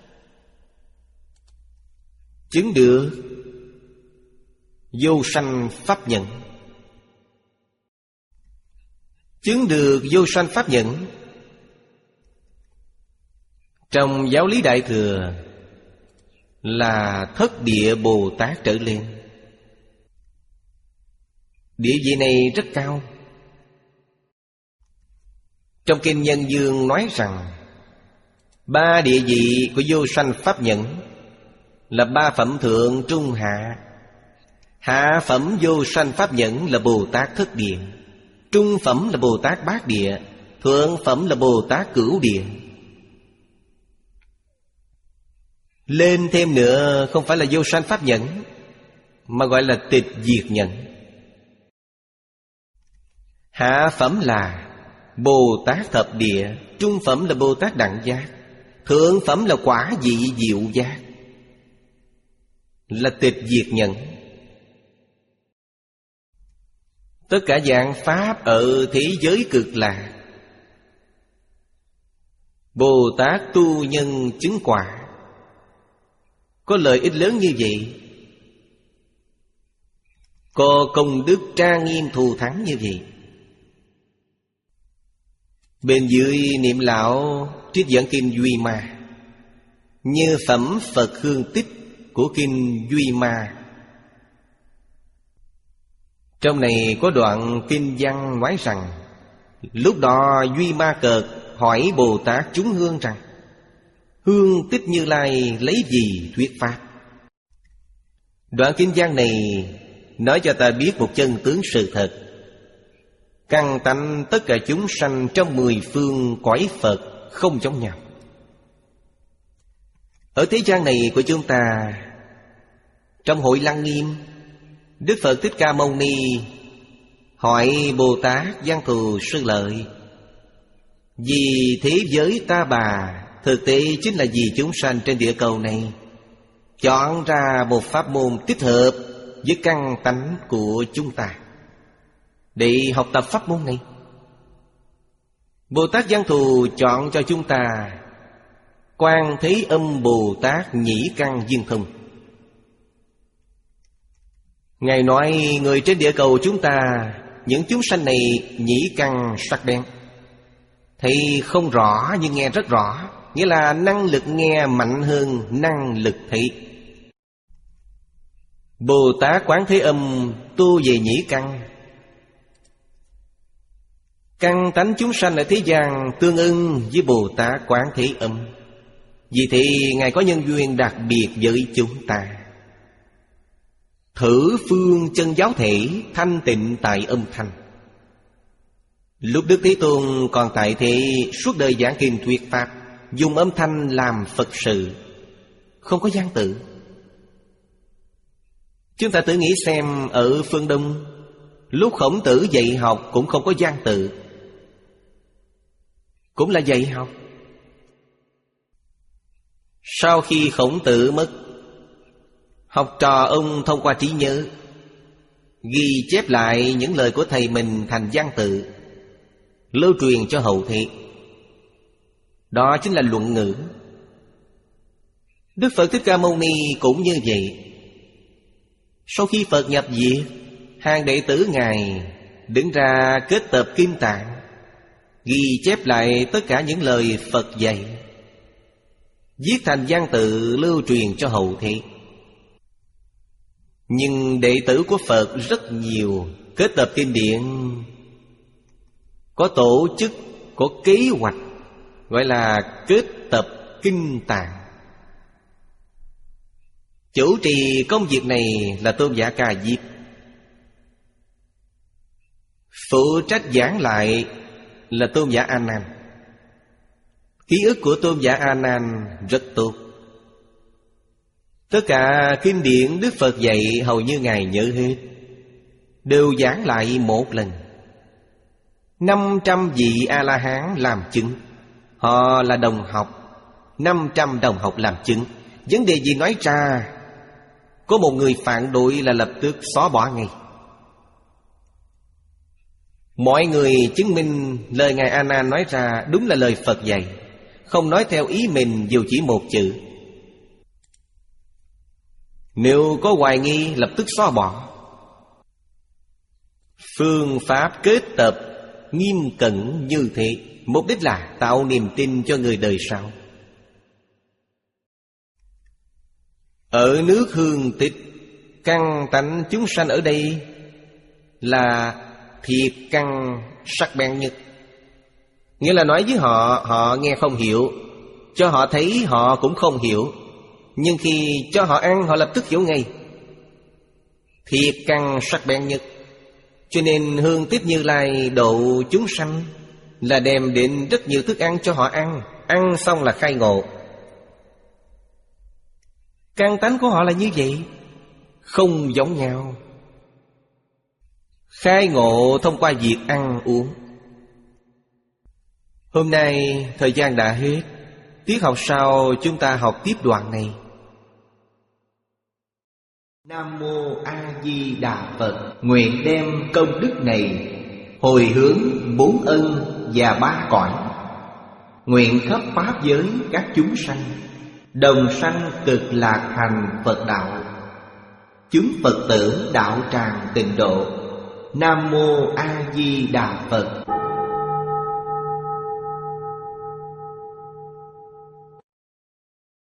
Speaker 2: chứng được vô sanh pháp nhẫn. Chứng được vô sanh pháp nhẫn trong giáo lý Đại Thừa là thất địa Bồ Tát trở lên. Địa vị này rất cao. Trong Kinh Nhân Dương nói rằng ba địa vị của vô sanh pháp nhẫn là ba phẩm thượng trung hạ. Hạ phẩm vô sanh pháp nhẫn là Bồ Tát thất địa, trung phẩm là Bồ Tát bát địa, thượng phẩm là Bồ Tát cửu địa. Lên thêm nữa không phải là vô sanh pháp nhẫn, mà gọi là tịch diệt nhẫn. Hạ phẩm là Bồ Tát thập địa, trung phẩm là Bồ Tát đẳng giác, thượng phẩm là quả vị diệu giác, là tịch diệt nhẫn. Tất cả dạng pháp ở thế giới cực lạc, Bồ Tát tu nhân chứng quả, có lợi ích lớn như vậy, có công đức trang nghiêm thù thắng như vậy. Bên dưới niệm lão trích dẫn kinh Duy Ma, như phẩm Phật hương tích của kinh Duy Ma. Trong này có đoạn kinh văn nói rằng, lúc đó Duy Ma Cợt hỏi Bồ Tát chúng hương rằng, hương tích Như Lai lấy gì thuyết pháp? Đoạn kinh văn này nói cho ta biết một chân tướng sự thật. Căn tánh tất cả chúng sanh trong mười phương cõi Phật không giống nhau. Ở thế gian này của chúng ta, trong hội Lăng Nghiêm, Đức Phật Thích Ca Mâu Ni hỏi Bồ Tát Văn Thù Sư Lợi, vì thế giới ta bà thực tế chính là vì chúng sanh trên địa cầu này, chọn ra một pháp môn thích hợp với căn tánh của chúng ta để học tập pháp môn này. Bồ Tát Văn Thù chọn cho chúng ta Quan Thế Âm Bồ Tát Nhĩ Căn Viên Thông. Ngài nói người trên địa cầu chúng ta, những chúng sanh này nhĩ căn sắc bén, thấy không rõ nhưng nghe rất rõ, nghĩa là năng lực nghe mạnh hơn năng lực thấy. Bồ Tát Quán Thế Âm tu về nhĩ căn. Căn tánh chúng sanh ở thế gian tương ưng với Bồ Tát Quán Thế Âm. Vì thế Ngài có nhân duyên đặc biệt với chúng ta. Thử phương chân giáo thể thanh tịnh tại âm thanh. Lúc Đức Thế Tôn còn tại thế, suốt đời giảng kinh thuyết pháp, dùng âm thanh làm Phật sự, không có văn tự. Chúng ta tự nghĩ xem, ở phương Đông, lúc Khổng Tử dạy học cũng không có văn tự, cũng là dạy học. Sau khi Khổng Tử mất, học trò ông thông qua trí nhớ ghi chép lại những lời của thầy mình thành văn tự, lưu truyền cho hậu thế. Đó chính là luận ngữ. Đức Phật Thích Ca Mâu Ni cũng như vậy. Sau khi Phật nhập diệt, hàng đệ tử Ngài đứng ra kết tập Kim Tạng, ghi chép lại tất cả những lời Phật dạy, viết thành văn tự lưu truyền cho hậu thế. Nhưng đệ tử của Phật rất nhiều, kết tập kinh điển, có tổ chức, có kế hoạch, gọi là kết tập kinh tạng. Chủ trì công việc này là Tôn giả Ca Diếp, phụ trách giảng lại là Tôn giả A Nan. Ký ức của Tôn giả A Nan rất tốt. Tất cả kinh điển Đức Phật dạy hầu như Ngài nhớ hết, đều giảng lại một lần. Năm trăm vị A-la-hán làm chứng, họ là đồng học. Năm trăm đồng học làm chứng. Vấn đề gì nói ra, có một người phản đối là lập tức xóa bỏ ngay. Mọi người chứng minh lời Ngài A Nan nói ra đúng là lời Phật dạy, không nói theo ý mình dù chỉ một chữ. Nếu có hoài nghi lập tức xóa bỏ. Phương pháp kết tập nghiêm cẩn như thế, mục đích là tạo niềm tin cho người đời sau. Ở nước Hương Tích, căn tánh chúng sanh ở đây là thiệt căn sắc bén nhất. Nghĩa là nói với họ, họ nghe không hiểu, cho họ thấy họ cũng không hiểu, nhưng khi cho họ ăn họ lập tức hiểu ngay. Thiệt căn sắc bén nhất. Cho nên Hương Tích Như Lai độ chúng sanh là đem đến rất nhiều thức ăn cho họ ăn, ăn xong là khai ngộ. Căn tánh của họ là như vậy, không giống nhau. Khai ngộ thông qua việc ăn uống. Hôm nay thời gian đã hết, tiết học sau chúng ta học tiếp đoạn này.
Speaker 1: Nam Mô A Di Đà Phật. Nguyện đem công đức này hồi hướng bốn ân và ba cõi, nguyện khắp pháp giới các chúng sanh đồng sanh cực lạc thành Phật đạo, chúng Phật tử đạo tràng tịnh độ. Nam Mô A Di Đà Phật.